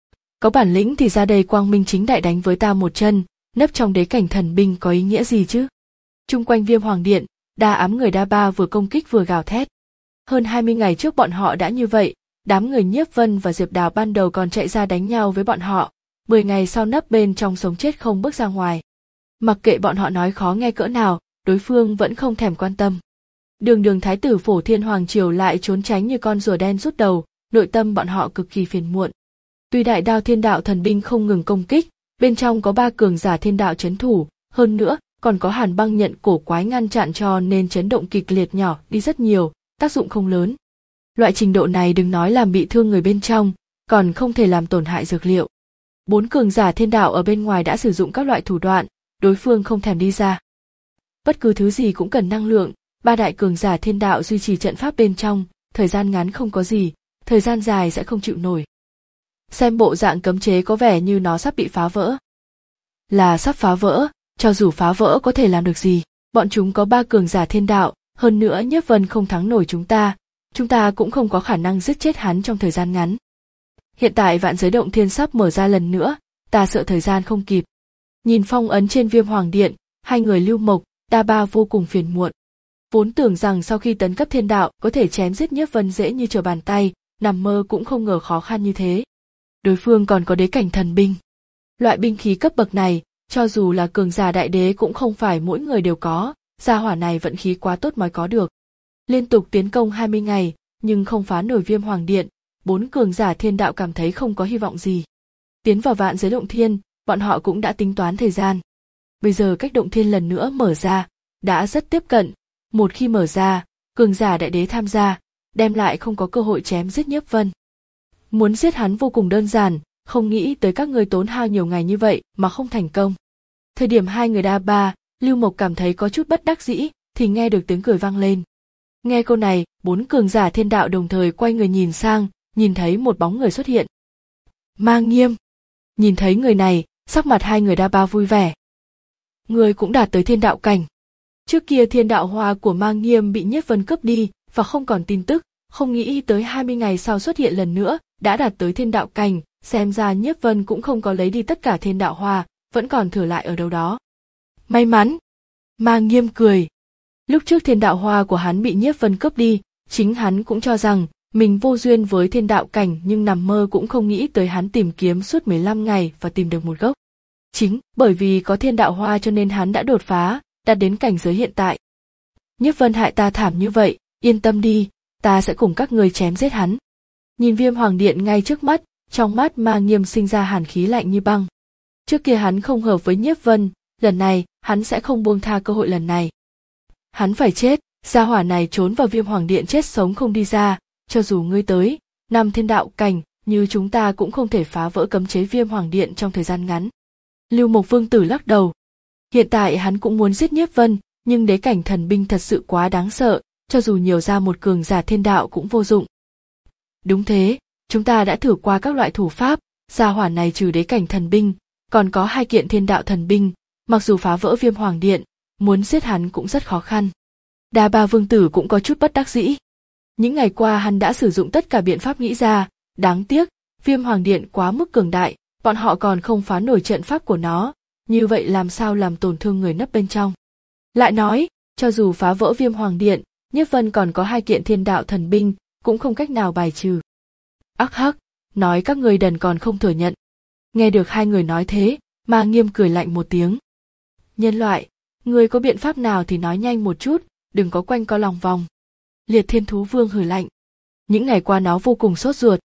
Có bản lĩnh thì ra đây quang minh chính đại đánh với ta một chân, nấp trong đế cảnh thần binh có ý nghĩa gì chứ? Chung quanh Viêm Hoàng Điện, đa ám người đa ba vừa công kích vừa gào thét. Hơn hai mươi ngày trước bọn họ đã như vậy, đám người Nhiếp Vân và Diệp Đào ban đầu còn chạy ra đánh nhau với bọn họ, mười ngày sau nấp bên trong sống chết không bước ra ngoài. Mặc kệ bọn họ nói khó nghe cỡ nào, đối phương vẫn không thèm quan tâm. Đường đường thái tử phổ thiên hoàng triều lại trốn tránh như con rùa đen rút đầu, nội tâm bọn họ cực kỳ phiền muộn. Tuy đại đao thiên đạo thần binh không ngừng công kích, bên trong có ba cường giả thiên đạo chấn thủ, hơn nữa còn có hàn băng nhận cổ quái ngăn chặn cho nên chấn động kịch liệt nhỏ đi rất nhiều, tác dụng không lớn. Loại trình độ này đừng nói làm bị thương người bên trong, còn không thể làm tổn hại dược liệu. Bốn cường giả thiên đạo ở bên ngoài đã sử dụng các loại thủ đoạn, đối phương không thèm đi ra. Bất cứ thứ gì cũng cần năng lượng, ba đại cường giả thiên đạo duy trì trận pháp bên trong, thời gian ngắn không có gì, thời gian dài sẽ không chịu nổi. Xem bộ dạng cấm chế có vẻ như nó sắp bị phá vỡ. Là sắp phá vỡ, cho dù phá vỡ có thể làm được gì, bọn chúng có ba cường giả thiên đạo, hơn nữa Nhiếp Vân không thắng nổi chúng ta, chúng ta cũng không có khả năng giết chết hắn trong thời gian ngắn. Hiện tại vạn giới động thiên sắp mở ra lần nữa, ta sợ thời gian không kịp. Nhìn phong ấn trên Viêm Hoàng Điện, hai người Lưu Mộc, Đa Ba vô cùng phiền muộn. Vốn tưởng rằng sau khi tấn cấp thiên đạo có thể chém giết Nhiếp Vân dễ như trở bàn tay, nằm mơ cũng không ngờ khó khăn như thế. Đối phương còn có đế cảnh thần binh. Loại binh khí cấp bậc này, cho dù là cường giả đại đế cũng không phải mỗi người đều có, gia hỏa này vận khí quá tốt mới có được. Liên tục tiến công hai mươi ngày, nhưng không phá nổi Viêm Hoàng Điện, bốn cường giả thiên đạo cảm thấy không có hy vọng gì. Tiến vào vạn giới động thiên, bọn họ cũng đã tính toán thời gian. Bây giờ cách động thiên lần nữa mở ra, đã rất tiếp cận, một khi mở ra, cường giả đại đế tham gia, đem lại không có cơ hội chém giết Nhiếp Vân. Muốn giết hắn vô cùng đơn giản, không nghĩ tới các người tốn hao nhiều ngày như vậy mà không thành công. Thời điểm hai người Đa Ba, Lưu Mộc cảm thấy có chút bất đắc dĩ, thì nghe được tiếng cười vang lên. Nghe câu này, bốn cường giả thiên đạo đồng thời quay người nhìn sang, nhìn thấy một bóng người xuất hiện. Mang Nghiêm. Nhìn thấy người này, sắc mặt hai người Đa Ba vui vẻ. Người cũng đạt tới thiên đạo cảnh. Trước kia thiên đạo hoa của Mang Nghiêm bị Nhiếp Vân cướp đi và không còn tin tức, không nghĩ tới hai mươi ngày sau xuất hiện lần nữa, đã đạt tới thiên đạo cảnh, xem ra Nhiếp Vân cũng không có lấy đi tất cả thiên đạo hoa, vẫn còn thừa lại ở đâu đó. May mắn. Mang Nghiêm cười. Lúc trước thiên đạo hoa của hắn bị Nhiếp Vân cướp đi, chính hắn cũng cho rằng mình vô duyên với thiên đạo cảnh, nhưng nằm mơ cũng không nghĩ tới hắn tìm kiếm suốt mười lăm ngày và tìm được một gốc. Chính bởi vì có thiên đạo hoa cho nên hắn đã đột phá, đạt đến cảnh giới hiện tại. Nhiếp Vân hại ta thảm như vậy, yên tâm đi, ta sẽ cùng các ngươi chém giết hắn. Nhìn Viêm Hoàng Điện ngay trước mắt, trong mắt Mang Nghiêm sinh ra hàn khí lạnh như băng. Trước kia hắn không hợp với Nhiếp Vân, lần này hắn sẽ không buông tha cơ hội lần này. Hắn phải chết, gia hỏa này trốn vào Viêm Hoàng Điện chết sống không đi ra, cho dù ngươi tới, năm thiên đạo cảnh, như chúng ta cũng không thể phá vỡ cấm chế Viêm Hoàng Điện trong thời gian ngắn. Lưu Mộc Vương tử lắc đầu. Hiện tại hắn cũng muốn giết Nhiếp Vân, nhưng đế cảnh thần binh thật sự quá đáng sợ, cho dù nhiều ra một cường giả thiên đạo cũng vô dụng. Đúng thế, chúng ta đã thử qua các loại thủ pháp, gia hỏa này trừ đế cảnh thần binh, còn có hai kiện thiên đạo thần binh, mặc dù phá vỡ Viêm Hoàng Điện, muốn giết hắn cũng rất khó khăn. Đa Ba Vương Tử cũng có chút bất đắc dĩ. Những ngày qua hắn đã sử dụng tất cả biện pháp nghĩ ra, đáng tiếc, Viêm Hoàng Điện quá mức cường đại, bọn họ còn không phá nổi trận pháp của nó, như vậy làm sao làm tổn thương người nấp bên trong. Lại nói, cho dù phá vỡ Viêm Hoàng Điện, Nhiếp Vân còn có hai kiện thiên đạo thần binh, cũng không cách nào bài trừ. Ác hắc, nói các người đần còn không thừa nhận. Nghe được hai người nói thế, Ma Nghiêm cười lạnh một tiếng. Nhân loại, người có biện pháp nào thì nói nhanh một chút, đừng có quanh co lòng vòng. Liệt Thiên Thú Vương hừ lạnh. Những ngày qua nó vô cùng sốt ruột.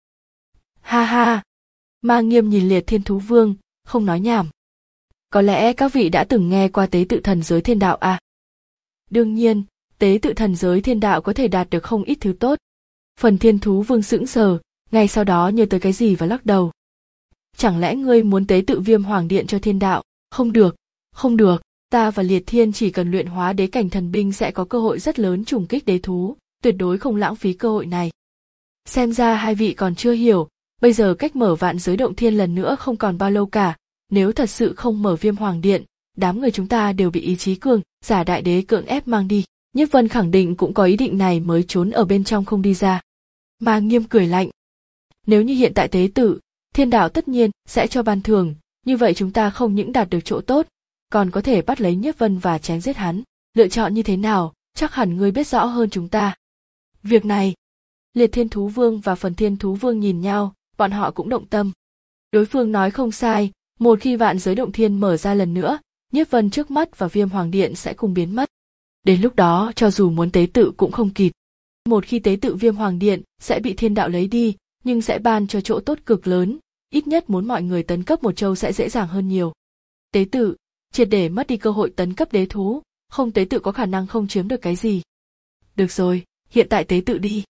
Ha ha. Ma Nghiêm nhìn Liệt Thiên Thú Vương, không nói nhảm. Có lẽ các vị đã từng nghe qua tế tự thần giới thiên đạo à? Đương nhiên, tế tự thần giới thiên đạo có thể đạt được không ít thứ tốt. Phần Thiên Thú Vương sững sờ, ngay sau đó nhớ tới cái gì và lắc đầu. Chẳng lẽ ngươi muốn tế tự Viêm Hoàng Điện cho thiên đạo? Không được, không được, ta và Liệt Thiên chỉ cần luyện hóa đế cảnh thần binh sẽ có cơ hội rất lớn trùng kích đế thú, tuyệt đối không lãng phí cơ hội này. Xem ra hai vị còn chưa hiểu, bây giờ cách mở vạn giới động thiên lần nữa không còn bao lâu cả, nếu thật sự không mở Viêm Hoàng Điện, đám người chúng ta đều bị ý chí cường giả đại đế cưỡng ép mang đi. Nhiếp Vân khẳng định cũng có ý định này mới trốn ở bên trong không đi ra. Ma Nghiêm cười lạnh. Nếu như hiện tại tế tự, thiên đạo tất nhiên sẽ cho ban thưởng, như vậy chúng ta không những đạt được chỗ tốt, còn có thể bắt lấy Nhiếp Vân và chém giết hắn. Lựa chọn như thế nào, chắc hẳn ngươi biết rõ hơn chúng ta. Việc này, Liệt Thiên Thú Vương và Phần Thiên Thú Vương nhìn nhau, bọn họ cũng động tâm. Đối phương nói không sai, một khi vạn giới động thiên mở ra lần nữa, Nhiếp Vân trước mắt và Viêm Hoàng Điện sẽ cùng biến mất. Đến lúc đó cho dù muốn tế tự cũng không kịp. Một khi tế tự Viêm Hoàng Điện sẽ bị thiên đạo lấy đi, nhưng sẽ ban cho chỗ tốt cực lớn, ít nhất muốn mọi người tấn cấp một châu sẽ dễ dàng hơn nhiều. Tế tự, triệt để mất đi cơ hội tấn cấp đế thú, không tế tự có khả năng không chiếm được cái gì. Được rồi, hiện tại tế tự đi.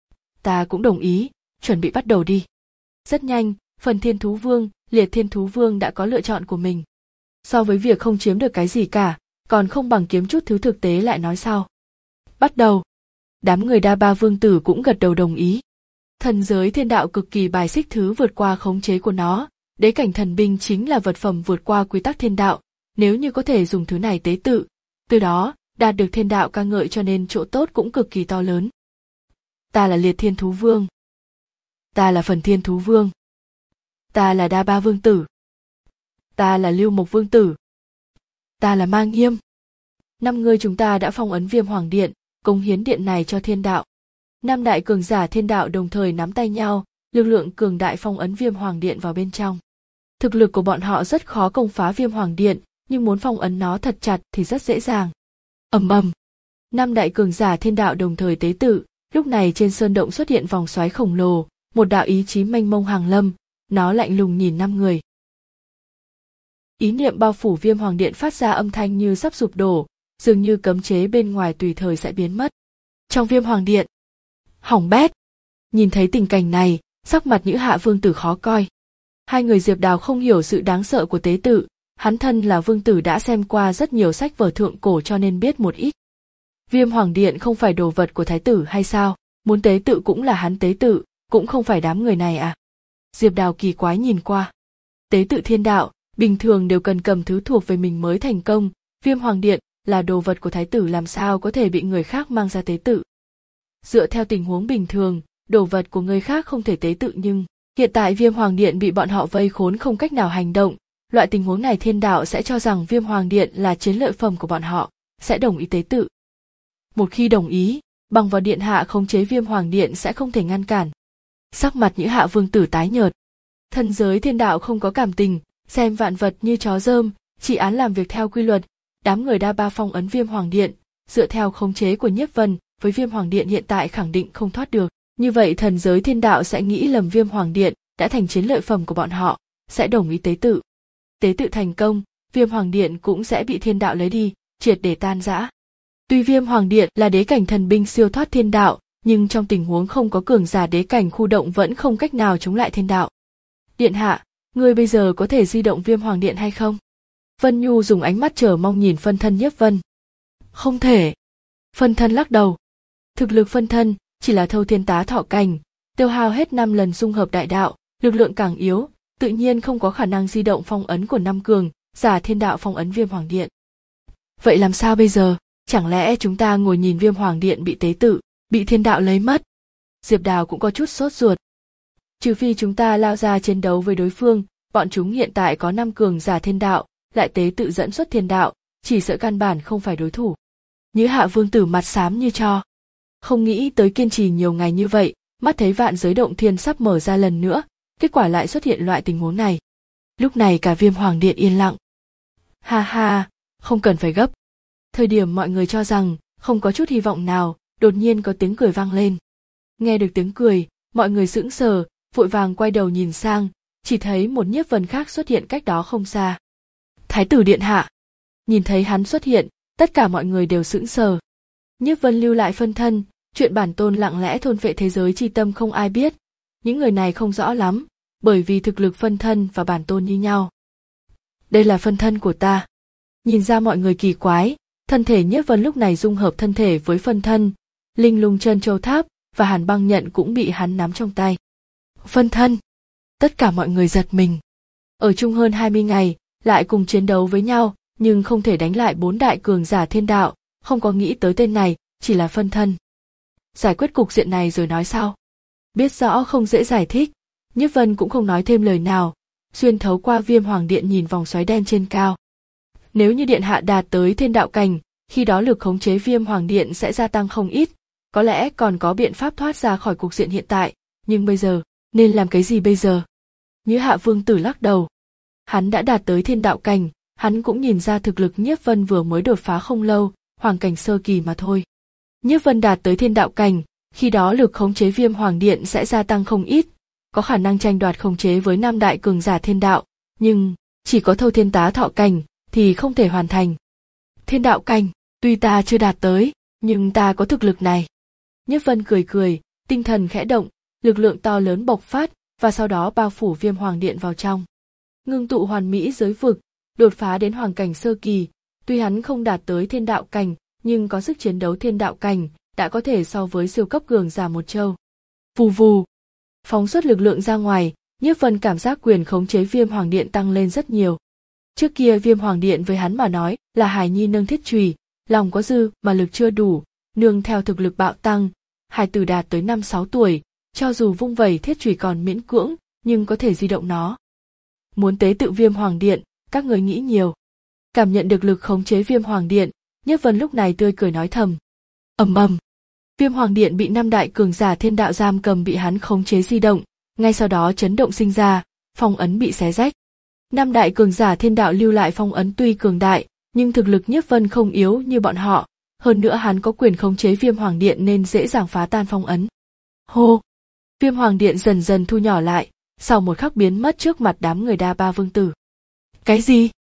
Ta cũng đồng ý, chuẩn bị bắt đầu đi. Rất nhanh, Phần Thiên Thú Vương, Liệt Thiên Thú Vương đã có lựa chọn của mình. So với việc không chiếm được cái gì cả, còn không bằng kiếm chút thứ thực tế lại nói sau. Bắt đầu. Đám người Đa Ba Vương Tử cũng gật đầu đồng ý. Thần giới thiên đạo cực kỳ bài xích thứ vượt qua khống chế của nó, đế cảnh thần binh chính là vật phẩm vượt qua quy tắc thiên đạo, nếu như có thể dùng thứ này tế tự, từ đó đạt được thiên đạo ca ngợi cho nên chỗ tốt cũng cực kỳ to lớn. Ta là Liệt Thiên Thú Vương. Ta là Phần Thiên Thú Vương. Ta là Đa Ba Vương Tử. Ta là Lưu Mộc Vương Tử. Ta là Ma Nghiêm. Năm người chúng ta đã phong ấn Viêm Hoàng Điện, cống hiến điện này cho thiên đạo. Năm đại cường giả thiên đạo đồng thời nắm tay nhau, lực lượng cường đại phong ấn Viêm Hoàng Điện vào bên trong. Thực lực của bọn họ rất khó công phá Viêm Hoàng Điện, nhưng muốn phong ấn nó thật chặt thì rất dễ dàng. Ầm ầm. Năm đại cường giả thiên đạo đồng thời tế tự, lúc này trên sơn động xuất hiện vòng xoáy khổng lồ, một đạo ý chí mênh mông hàng lâm, nó lạnh lùng nhìn năm người. Ý niệm bao phủ Viêm Hoàng Điện phát ra âm thanh như sắp sụp đổ, dường như cấm chế bên ngoài tùy thời sẽ biến mất. Trong Viêm Hoàng Điện, hỏng bét. Nhìn thấy tình cảnh này, sắc mặt Nhữ Hạ Vương Tử khó coi. Hai người Diệp Đào không hiểu sự đáng sợ của tế tự, hắn thân là vương tử đã xem qua rất nhiều sách vở thượng cổ cho nên biết một ít. Viêm Hoàng Điện không phải đồ vật của thái tử hay sao, muốn tế tự cũng là hắn tế tự, cũng không phải đám người này à. Diệp Đào kỳ quái nhìn qua. Tế tự thiên đạo, bình thường đều cần cầm thứ thuộc về mình mới thành công, Viêm Hoàng Điện là đồ vật của thái tử làm sao có thể bị người khác mang ra tế tự. Dựa theo tình huống bình thường, đồ vật của người khác không thể tế tự nhưng hiện tại Viêm Hoàng Điện bị bọn họ vây khốn không cách nào hành động, loại tình huống này thiên đạo sẽ cho rằng Viêm Hoàng Điện là chiến lợi phẩm của bọn họ, sẽ đồng ý tế tự. Một khi đồng ý, bằng vào điện hạ khống chế Viêm Hoàng Điện sẽ không thể ngăn cản. Sắc mặt Nhữ Hạ Vương Tử tái nhợt. Thần giới thiên đạo không có cảm tình, xem vạn vật như chó dơm, chỉ án làm việc theo quy luật. Đám người Đa Ba phong ấn Viêm Hoàng Điện, dựa theo khống chế của Nhiếp Vân, với Viêm Hoàng Điện hiện tại khẳng định không thoát được. Như vậy thần giới thiên đạo sẽ nghĩ lầm Viêm Hoàng Điện đã thành chiến lợi phẩm của bọn họ, sẽ đồng ý tế tự. Tế tự thành công, Viêm Hoàng Điện cũng sẽ bị thiên đạo lấy đi, triệt để tan rã. Tuy Viêm Hoàng Điện là đế cảnh thần binh siêu thoát thiên đạo, nhưng trong tình huống không có cường giả đế cảnh khu động vẫn không cách nào chống lại thiên đạo. Điện hạ, ngươi bây giờ có thể di động Viêm Hoàng Điện hay không? Vân Nhu dùng ánh mắt chờ mong nhìn phân thân Nhiếp Vân. Không thể. Phân thân lắc đầu. Thực lực phân thân chỉ là thâu thiên tá thọ cảnh, tiêu hao hết năm lần dung hợp đại đạo, lực lượng càng yếu, tự nhiên không có khả năng di động phong ấn của năm cường, giả thiên đạo phong ấn Viêm Hoàng Điện. Vậy làm sao bây giờ? Chẳng lẽ chúng ta ngồi nhìn Viêm Hoàng Điện bị tế tự, bị thiên đạo lấy mất? Diệp Đào cũng có chút sốt ruột. Trừ phi chúng ta lao ra chiến đấu với đối phương, bọn chúng hiện tại có năm cường giả thiên đạo, lại tế tự dẫn xuất thiên đạo, chỉ sợ căn bản không phải đối thủ. Nhữ Hạ Vương Tử mặt xám như tro. Không nghĩ tới kiên trì nhiều ngày như vậy, mắt thấy vạn giới động thiên sắp mở ra lần nữa, kết quả lại xuất hiện loại tình huống này. Lúc này cả Viêm Hoàng Điện yên lặng. Ha ha, không cần phải gấp. Thời điểm mọi người cho rằng không có chút hy vọng nào, đột nhiên có tiếng cười vang lên. Nghe được tiếng cười, mọi người sững sờ, vội vàng quay đầu nhìn sang, chỉ thấy một nhiếp vân khác xuất hiện cách đó không xa. Thái tử điện hạ. Nhìn thấy hắn xuất hiện, tất cả mọi người đều sững sờ. Nhiếp vân lưu lại phân thân, chuyện bản tôn lặng lẽ thôn phệ thế giới chi tâm không ai biết. Những người này không rõ lắm, bởi vì thực lực phân thân và bản tôn như nhau. Đây là phân thân của ta. Nhìn ra mọi người kỳ quái, thân thể nhiếp vân lúc này dung hợp thân thể với phân thân, linh lung chân châu tháp và hàn băng nhận cũng bị hắn nắm trong tay. Phân thân. Tất cả mọi người giật mình. Ở chung hơn hai mươi ngày, lại cùng chiến đấu với nhau, nhưng không thể đánh lại bốn đại cường giả thiên đạo, không có nghĩ tới tên này, chỉ là phân thân. Giải quyết cục diện này rồi nói sau. Biết rõ không dễ giải thích, Nhiếp Vân cũng không nói thêm lời nào, xuyên thấu qua Viêm Hoàng Điện nhìn vòng xoáy đen trên cao. Nếu như điện hạ đạt tới thiên đạo cảnh, khi đó lực khống chế Viêm Hoàng Điện sẽ gia tăng không ít, có lẽ còn có biện pháp thoát ra khỏi cục diện hiện tại, nhưng bây giờ, nên làm cái gì bây giờ? Nhữ Hạ Vương Tử lắc đầu. Hắn đã đạt tới thiên đạo cảnh, hắn cũng nhìn ra thực lực Nhiếp Vân vừa mới đột phá không lâu, hoàng cảnh sơ kỳ mà thôi. Nhiếp Vân đạt tới thiên đạo cảnh, khi đó lực khống chế Viêm Hoàng Điện sẽ gia tăng không ít, có khả năng tranh đoạt khống chế với năm đại cường giả thiên đạo, nhưng chỉ có thâu thiên tá thọ cảnh thì không thể hoàn thành. Thiên đạo cảnh, tuy ta chưa đạt tới, nhưng ta có thực lực này. Nhiếp Vân cười cười, tinh thần khẽ động, lực lượng to lớn bộc phát và sau đó bao phủ Viêm Hoàng Điện vào trong. Ngưng tụ hoàn mỹ giới vực, đột phá đến hoàng cảnh sơ kỳ, tuy hắn không đạt tới thiên đạo cảnh, nhưng có sức chiến đấu thiên đạo cảnh, đã có thể so với siêu cấp cường giả một châu. Vù vù, phóng xuất lực lượng ra ngoài, Nhiếp Vân cảm giác quyền khống chế Viêm Hoàng Điện tăng lên rất nhiều. Trước kia Viêm Hoàng Điện với hắn mà nói là hài nhi nâng thiết chùy, lòng có dư mà lực chưa đủ, nương theo thực lực bạo tăng, hài tử đạt tới năm sáu tuổi, cho dù vung vẩy thiết chùy còn miễn cưỡng, nhưng có thể di động nó. Muốn tế tự Viêm Hoàng Điện, các người nghĩ nhiều. Cảm nhận được lực khống chế Viêm Hoàng Điện, Nhiếp Vân lúc này tươi cười nói thầm. Ầm ầm. Viêm Hoàng Điện bị năm đại cường giả thiên đạo giam cầm bị hắn khống chế di động, ngay sau đó chấn động sinh ra, phong ấn bị xé rách. Năm đại cường giả thiên đạo lưu lại phong ấn tuy cường đại, nhưng thực lực Nhiếp Vân không yếu như bọn họ, hơn nữa hắn có quyền khống chế Viêm Hoàng Điện nên dễ dàng phá tan phong ấn. Hô! Viêm Hoàng Điện dần dần thu nhỏ lại, sau một khắc biến mất trước mặt đám người Đa Ba Vương Tử. Cái gì?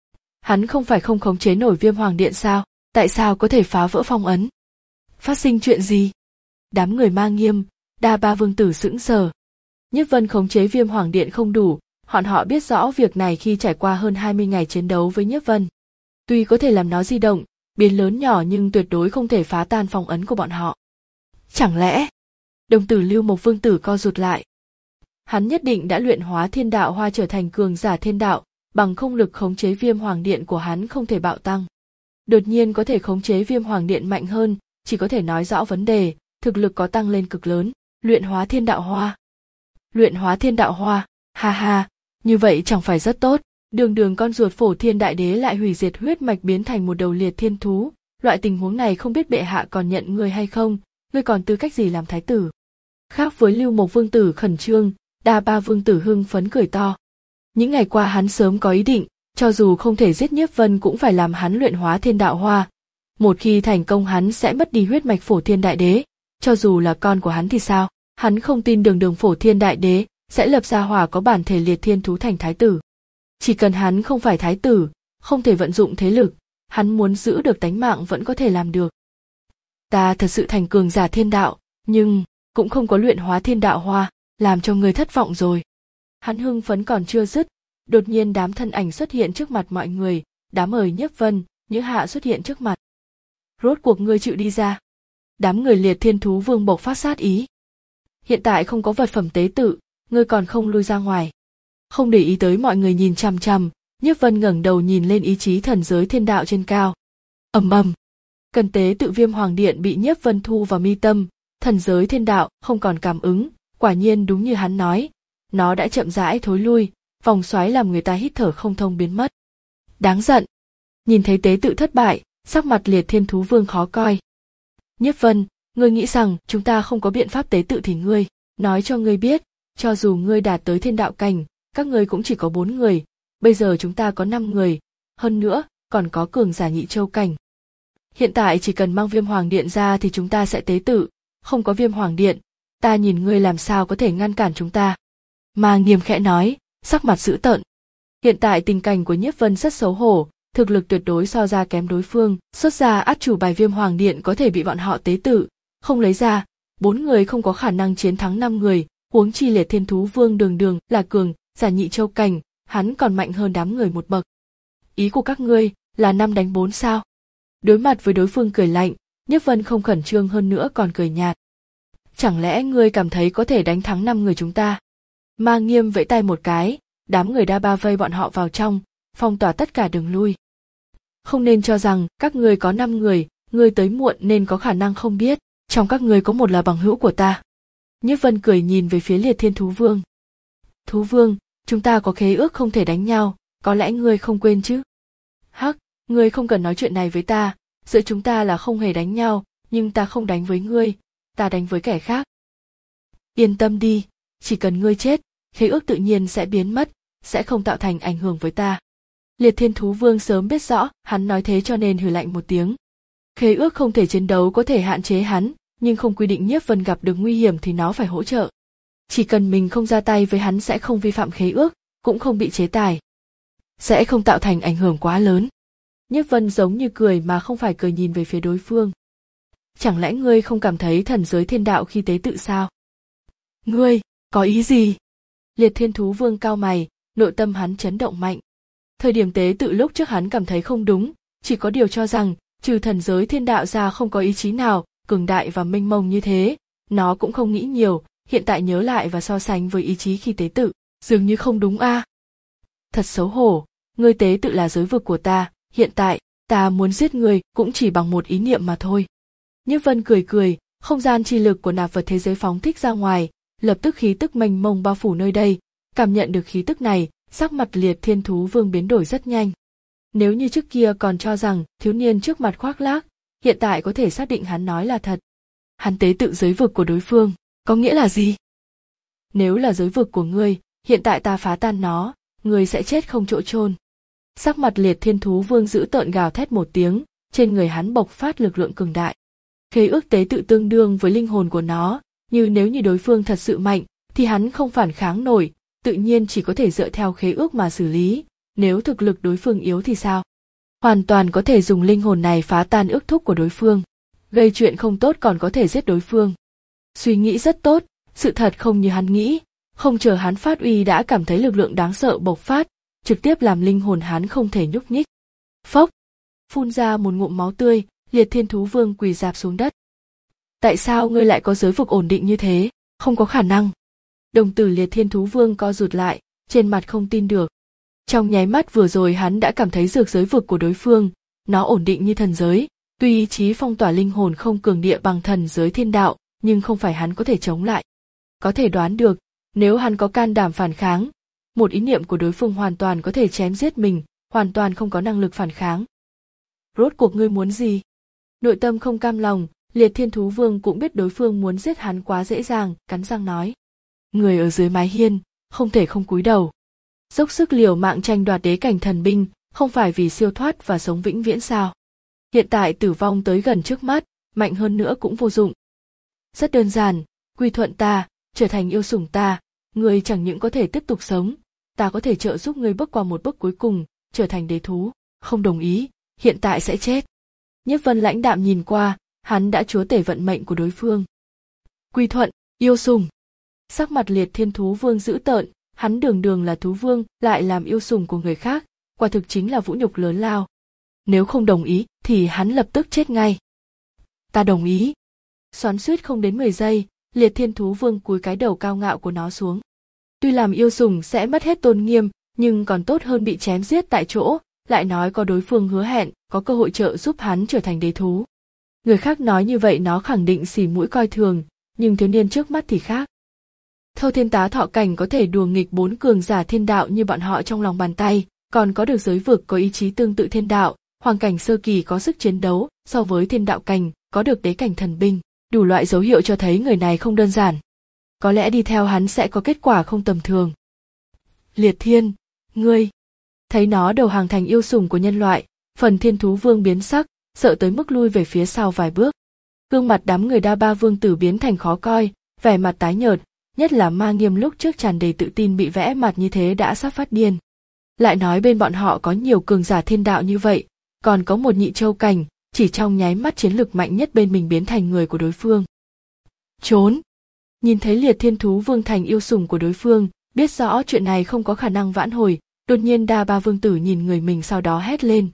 Hắn không phải không khống chế nổi Viêm Hoàng Điện sao? Tại sao có thể phá vỡ phong ấn? Phát sinh chuyện gì? Đám người Ma Nghiêm, Đa Ba Vương Tử sững sờ. Nhiếp Vân khống chế Viêm Hoàng Điện không đủ, bọn họ biết rõ việc này khi trải qua hơn hai mươi ngày chiến đấu với Nhiếp Vân. Tuy có thể làm nó di động, biến lớn nhỏ nhưng tuyệt đối không thể phá tan phong ấn của bọn họ. Chẳng lẽ? Đồng tử Lưu Mộc Vương Tử co rụt lại. Hắn nhất định đã luyện hóa thiên đạo hoa trở thành cường giả thiên đạo, bằng không lực khống chế Viêm Hoàng Điện của hắn không thể bạo tăng. Đột nhiên có thể khống chế Viêm Hoàng Điện mạnh hơn, chỉ có thể nói rõ vấn đề, thực lực có tăng lên cực lớn, luyện hóa thiên đạo hoa. Luyện hóa thiên đạo hoa, ha ha, như vậy chẳng phải rất tốt, đường đường con ruột Phổ Thiên Đại Đế lại hủy diệt huyết mạch biến thành một đầu liệt thiên thú, loại tình huống này không biết bệ hạ còn nhận ngươi hay không, ngươi còn tư cách gì làm thái tử. Khác với Lưu Mộc Vương Tử khẩn trương, Đa Ba Vương Tử hưng phấn cười to. Những ngày qua hắn sớm có ý định, cho dù không thể giết Nhiếp Vân cũng phải làm hắn luyện hóa thiên đạo hoa. Một khi thành công hắn sẽ mất đi huyết mạch Phổ Thiên Đại Đế, cho dù là con của hắn thì sao, hắn không tin đường đường Phổ Thiên Đại Đế sẽ lập ra hỏa có bản thể liệt thiên thú thành thái tử. Chỉ cần hắn không phải thái tử, không thể vận dụng thế lực, hắn muốn giữ được tánh mạng vẫn có thể làm được. Ta thật sự thành cường giả thiên đạo, nhưng cũng không có luyện hóa thiên đạo hoa, làm cho người thất vọng rồi. Hắn hưng phấn còn chưa dứt, đột nhiên đám thân ảnh xuất hiện trước mặt mọi người, đám ời Nhiếp Vân, Nhữ Hạ xuất hiện trước mặt. Rốt cuộc ngươi chịu đi ra. Đám người Liệt Thiên Thú Vương bộc phát sát ý. Hiện tại không có vật phẩm tế tự, ngươi còn không lui ra ngoài. Không để ý tới mọi người nhìn chằm chằm, Nhiếp Vân ngẩng đầu nhìn lên ý chí thần giới thiên đạo trên cao. Ầm ầm, cần tế tự Viêm Hoàng Điện bị Nhiếp Vân thu vào mi tâm, thần giới thiên đạo không còn cảm ứng, quả nhiên đúng như hắn nói, nó đã chậm rãi thối lui, vòng xoáy làm người ta hít thở không thông biến mất. Đáng giận. Nhìn thấy tế tự thất bại, sắc mặt Liệt Thiên Thú Vương khó coi. Nhiếp Vân, ngươi nghĩ rằng chúng ta không có biện pháp tế tự thì ngươi, nói cho ngươi biết, cho dù ngươi đạt tới thiên đạo cảnh, các ngươi cũng chỉ có bốn người, bây giờ chúng ta có năm người, hơn nữa, còn có cường giả nhị châu cảnh. Hiện tại chỉ cần mang Viêm Hoàng Điện ra thì chúng ta sẽ tế tự, không có Viêm Hoàng Điện, ta nhìn ngươi làm sao có thể ngăn cản chúng ta. Ma Nghiêm khẽ nói, sắc mặt dữ tợn. Hiện tại tình cảnh của Nhiếp Vân rất xấu hổ, thực lực tuyệt đối so ra kém đối phương, xuất ra át chủ bài Viêm Hoàng Điện có thể bị bọn họ tế tự, không lấy ra, bốn người không có khả năng chiến thắng năm người, huống chi Liệt Thiên Thú Vương đường đường là cường giả nhị châu cảnh, hắn còn mạnh hơn đám người một bậc. Ý của các ngươi là năm đánh bốn sao? Đối mặt với đối phương cười lạnh, Nhiếp Vân không khẩn trương hơn nữa còn cười nhạt. Chẳng lẽ ngươi cảm thấy có thể đánh thắng năm người chúng ta? Ma Nghiêm vẫy tay một cái, đám người đa ba vây bọn họ vào trong, phong tỏa tất cả đường lui. Không nên cho rằng các ngươi có năm người, ngươi tới muộn nên có khả năng không biết, trong các ngươi có một là bằng hữu của ta. Nhiếp Vân cười nhìn về phía Liệt Thiên Thú Vương. Thú Vương, chúng ta có khế ước không thể đánh nhau, có lẽ ngươi không quên chứ? Hắc, ngươi không cần nói chuyện này với ta, giữa chúng ta là không hề đánh nhau, nhưng ta không đánh với ngươi, ta đánh với kẻ khác. Yên tâm đi, chỉ cần ngươi chết, khế ước tự nhiên sẽ biến mất, sẽ không tạo thành ảnh hưởng với ta. Liệt Thiên Thú Vương sớm biết rõ, hắn nói thế cho nên hừ lạnh một tiếng. Khế ước không thể chiến đấu có thể hạn chế hắn, nhưng không quy định Nhiếp Vân gặp được nguy hiểm thì nó phải hỗ trợ. Chỉ cần mình không ra tay với hắn sẽ không vi phạm khế ước, cũng không bị chế tài. Sẽ không tạo thành ảnh hưởng quá lớn. Nhiếp Vân giống như cười mà không phải cười nhìn về phía đối phương. Chẳng lẽ ngươi không cảm thấy thần giới thiên đạo khi tế tự sao? Ngươi, có ý gì? Liệt Thiên Thú Vương cao mày, nội tâm hắn chấn động mạnh. Thời điểm tế tự lúc trước hắn cảm thấy không đúng, chỉ có điều cho rằng, trừ thần giới thiên đạo ra không có ý chí nào, cường đại và mênh mông như thế, nó cũng không nghĩ nhiều, hiện tại nhớ lại và so sánh với ý chí khi tế tự, dường như không đúng a. À. Thật xấu hổ, ngươi tế tự là giới vực của ta, hiện tại, ta muốn giết ngươi cũng chỉ bằng một ý niệm mà thôi. Nhiếp Vân cười cười, không gian chi lực của nạp vật thế giới phóng thích ra ngoài, lập tức khí tức mênh mông bao phủ nơi đây, cảm nhận được khí tức này, sắc mặt Liệt Thiên Thú Vương biến đổi rất nhanh. Nếu như trước kia còn cho rằng thiếu niên trước mặt khoác lác, hiện tại có thể xác định hắn nói là thật. Hắn tế tự giới vực của đối phương, có nghĩa là gì? Nếu là giới vực của ngươi, hiện tại ta phá tan nó, ngươi sẽ chết không chỗ chôn. Sắc mặt Liệt Thiên Thú Vương dữ tợn gào thét một tiếng, trên người hắn bộc phát lực lượng cường đại. Khế ước tế tự tương đương với linh hồn của nó, như nếu như đối phương thật sự mạnh, thì hắn không phản kháng nổi, tự nhiên chỉ có thể dựa theo khế ước mà xử lý, nếu thực lực đối phương yếu thì sao? Hoàn toàn có thể dùng linh hồn này phá tan ước thúc của đối phương, gây chuyện không tốt còn có thể giết đối phương. Suy nghĩ rất tốt, sự thật không như hắn nghĩ, không chờ hắn phát uy đã cảm thấy lực lượng đáng sợ bộc phát, trực tiếp làm linh hồn hắn không thể nhúc nhích. Phốc, phun ra một ngụm máu tươi, Liệt Thiên Thú Vương quỳ rạp xuống đất. Tại sao ngươi lại có giới vực ổn định như thế? Không có khả năng. Đồng tử Liệt Thiên Thú Vương co rụt lại, trên mặt không tin được. Trong nháy mắt vừa rồi hắn đã cảm thấy dược giới vực của đối phương, nó ổn định như thần giới, tuy ý chí phong tỏa linh hồn không cường địa bằng thần giới thiên đạo, nhưng không phải hắn có thể chống lại. Có thể đoán được, nếu hắn có can đảm phản kháng, một ý niệm của đối phương hoàn toàn có thể chém giết mình, hoàn toàn không có năng lực phản kháng. Rốt cuộc ngươi muốn gì? Nội tâm không cam lòng, Liệt Thiên Thú Vương cũng biết đối phương muốn giết hắn quá dễ dàng, cắn răng nói. Người ở dưới mái hiên, không thể không cúi đầu. Dốc sức liều mạng tranh đoạt đế cảnh thần binh, không phải vì siêu thoát và sống vĩnh viễn sao? Hiện tại tử vong tới gần trước mắt, mạnh hơn nữa cũng vô dụng. Rất đơn giản, quy thuận ta, trở thành yêu sủng ta, ngươi chẳng những có thể tiếp tục sống, ta có thể trợ giúp ngươi bước qua một bước cuối cùng, trở thành đế thú, không đồng ý, hiện tại sẽ chết. Nhiếp Vân lãnh đạm nhìn qua, hắn đã chúa tể vận mệnh của đối phương. Quy thuận, yêu sủng. Sắc mặt Liệt Thiên Thú Vương dữ tợn, hắn đường đường là thú vương, lại làm yêu sủng của người khác, quả thực chính là vũ nhục lớn lao. Nếu không đồng ý, thì hắn lập tức chết ngay. Ta đồng ý. Xoắn xuýt không đến mười giây, Liệt Thiên Thú Vương cúi cái đầu cao ngạo của nó xuống. Tuy làm yêu sủng sẽ mất hết tôn nghiêm, nhưng còn tốt hơn bị chém giết tại chỗ, lại nói có đối phương hứa hẹn, có cơ hội trợ giúp hắn trở thành đế thú. Người khác nói như vậy nó khẳng định xì mũi coi thường, nhưng thiếu niên trước mắt thì khác. Thâu Thiên Tá Thọ Cảnh có thể đùa nghịch bốn cường giả thiên đạo như bọn họ trong lòng bàn tay, còn có được giới vực có ý chí tương tự thiên đạo, hoàng cảnh sơ kỳ có sức chiến đấu, so với thiên đạo cảnh, có được đế cảnh thần binh, đủ loại dấu hiệu cho thấy người này không đơn giản. Có lẽ đi theo hắn sẽ có kết quả không tầm thường. Liệt Thiên, ngươi, thấy nó đầu hàng thành yêu sủng của nhân loại, Phần Thiên Thú Vương biến sắc, sợ tới mức lui về phía sau vài bước. Gương mặt đám người Đa Ba Vương tử biến thành khó coi, vẻ mặt tái nhợt, nhất là Ma Nghiêm lúc trước tràn đầy tự tin bị vẽ mặt như thế đã sắp phát điên. Lại nói bên bọn họ có nhiều cường giả thiên đạo như vậy, còn có một nhị châu cảnh, chỉ trong nháy mắt chiến lực mạnh nhất bên mình biến thành người của đối phương. Trốn! Nhìn thấy Liệt Thiên Thú Vương thành yêu sủng của đối phương, biết rõ chuyện này không có khả năng vãn hồi, đột nhiên Đa Ba Vương tử nhìn người mình sau đó hét lên.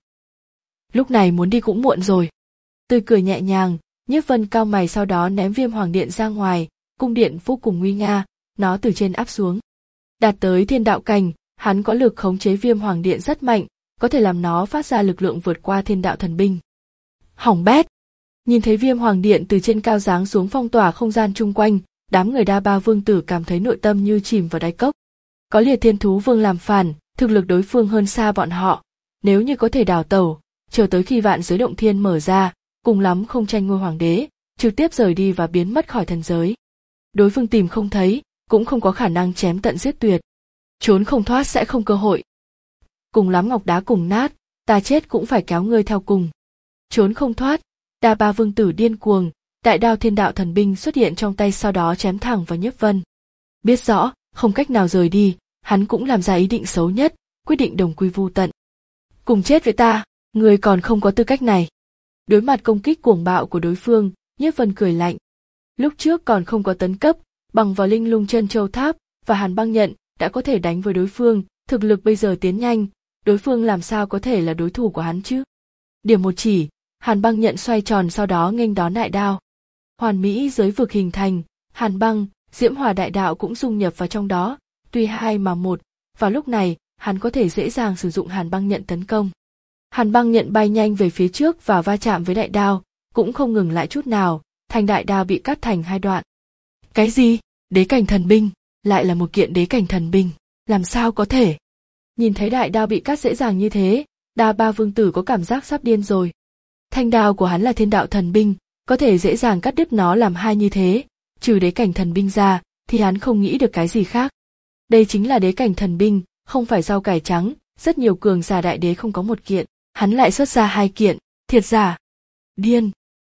Lúc này muốn đi cũng muộn rồi. Tươi cười nhẹ nhàng, Nhiếp Vân cau mày sau đó ném Viêm Hoàng Điện ra ngoài, cung điện vô cùng nguy nga, nó từ trên áp xuống. Đạt tới thiên đạo cảnh, hắn có lực khống chế Viêm Hoàng Điện rất mạnh, có thể làm nó phát ra lực lượng vượt qua thiên đạo thần binh. Hỏng bét! Nhìn thấy Viêm Hoàng Điện từ trên cao giáng xuống phong tỏa không gian chung quanh, đám người Đa Ba Vương tử cảm thấy nội tâm như chìm vào đáy cốc. Có Liệt Thiên Thú Vương làm phản, thực lực đối phương hơn xa bọn họ, nếu như có thể đào tẩu, chờ tới khi vạn giới động thiên mở ra, cùng lắm không tranh ngôi hoàng đế, trực tiếp rời đi và biến mất khỏi thần giới. Đối phương tìm không thấy, cũng không có khả năng chém tận giết tuyệt. Trốn không thoát sẽ không cơ hội. Cùng lắm ngọc đá cùng nát, ta chết cũng phải kéo ngươi theo cùng. Trốn không thoát, Đa Ba Vương tử điên cuồng, đại đao thiên đạo thần binh xuất hiện trong tay sau đó chém thẳng vào Nhiếp Vân. Biết rõ, không cách nào rời đi, hắn cũng làm ra ý định xấu nhất, quyết định đồng quy vu tận. Cùng chết với ta, ngươi còn không có tư cách này. Đối mặt công kích cuồng bạo của đối phương, Nhiếp Vân cười lạnh. Lúc trước còn không có tấn cấp, bằng vào Linh Lung Chân Châu Tháp và Hàn Băng Nhận đã có thể đánh với đối phương, thực lực bây giờ tiến nhanh, đối phương làm sao có thể là đối thủ của hắn chứ? Điểm một chỉ, Hàn Băng Nhận xoay tròn sau đó nghênh đón đại đao. Hoàn mỹ giới vực hình thành, Hàn Băng, Diễm Hỏa đại đạo cũng dung nhập vào trong đó, tuy hai mà một, vào lúc này, hắn có thể dễ dàng sử dụng Hàn Băng Nhận tấn công. Hàn Băng Nhận bay nhanh về phía trước và va chạm với đại đao, cũng không ngừng lại chút nào, thành đại đao bị cắt thành hai đoạn. Cái gì? Đế cảnh thần binh, lại là một kiện đế cảnh thần binh, làm sao có thể? Nhìn thấy đại đao bị cắt dễ dàng như thế, Đa Ba Vương tử có cảm giác sắp điên rồi. Thanh đao của hắn là thiên đạo thần binh, có thể dễ dàng cắt đứt nó làm hai như thế, trừ đế cảnh thần binh ra, thì hắn không nghĩ được cái gì khác. Đây chính là đế cảnh thần binh, không phải rau cải trắng, rất nhiều cường giả đại đế không có một kiện, hắn lại xuất ra hai kiện, thiệt giả. Điên.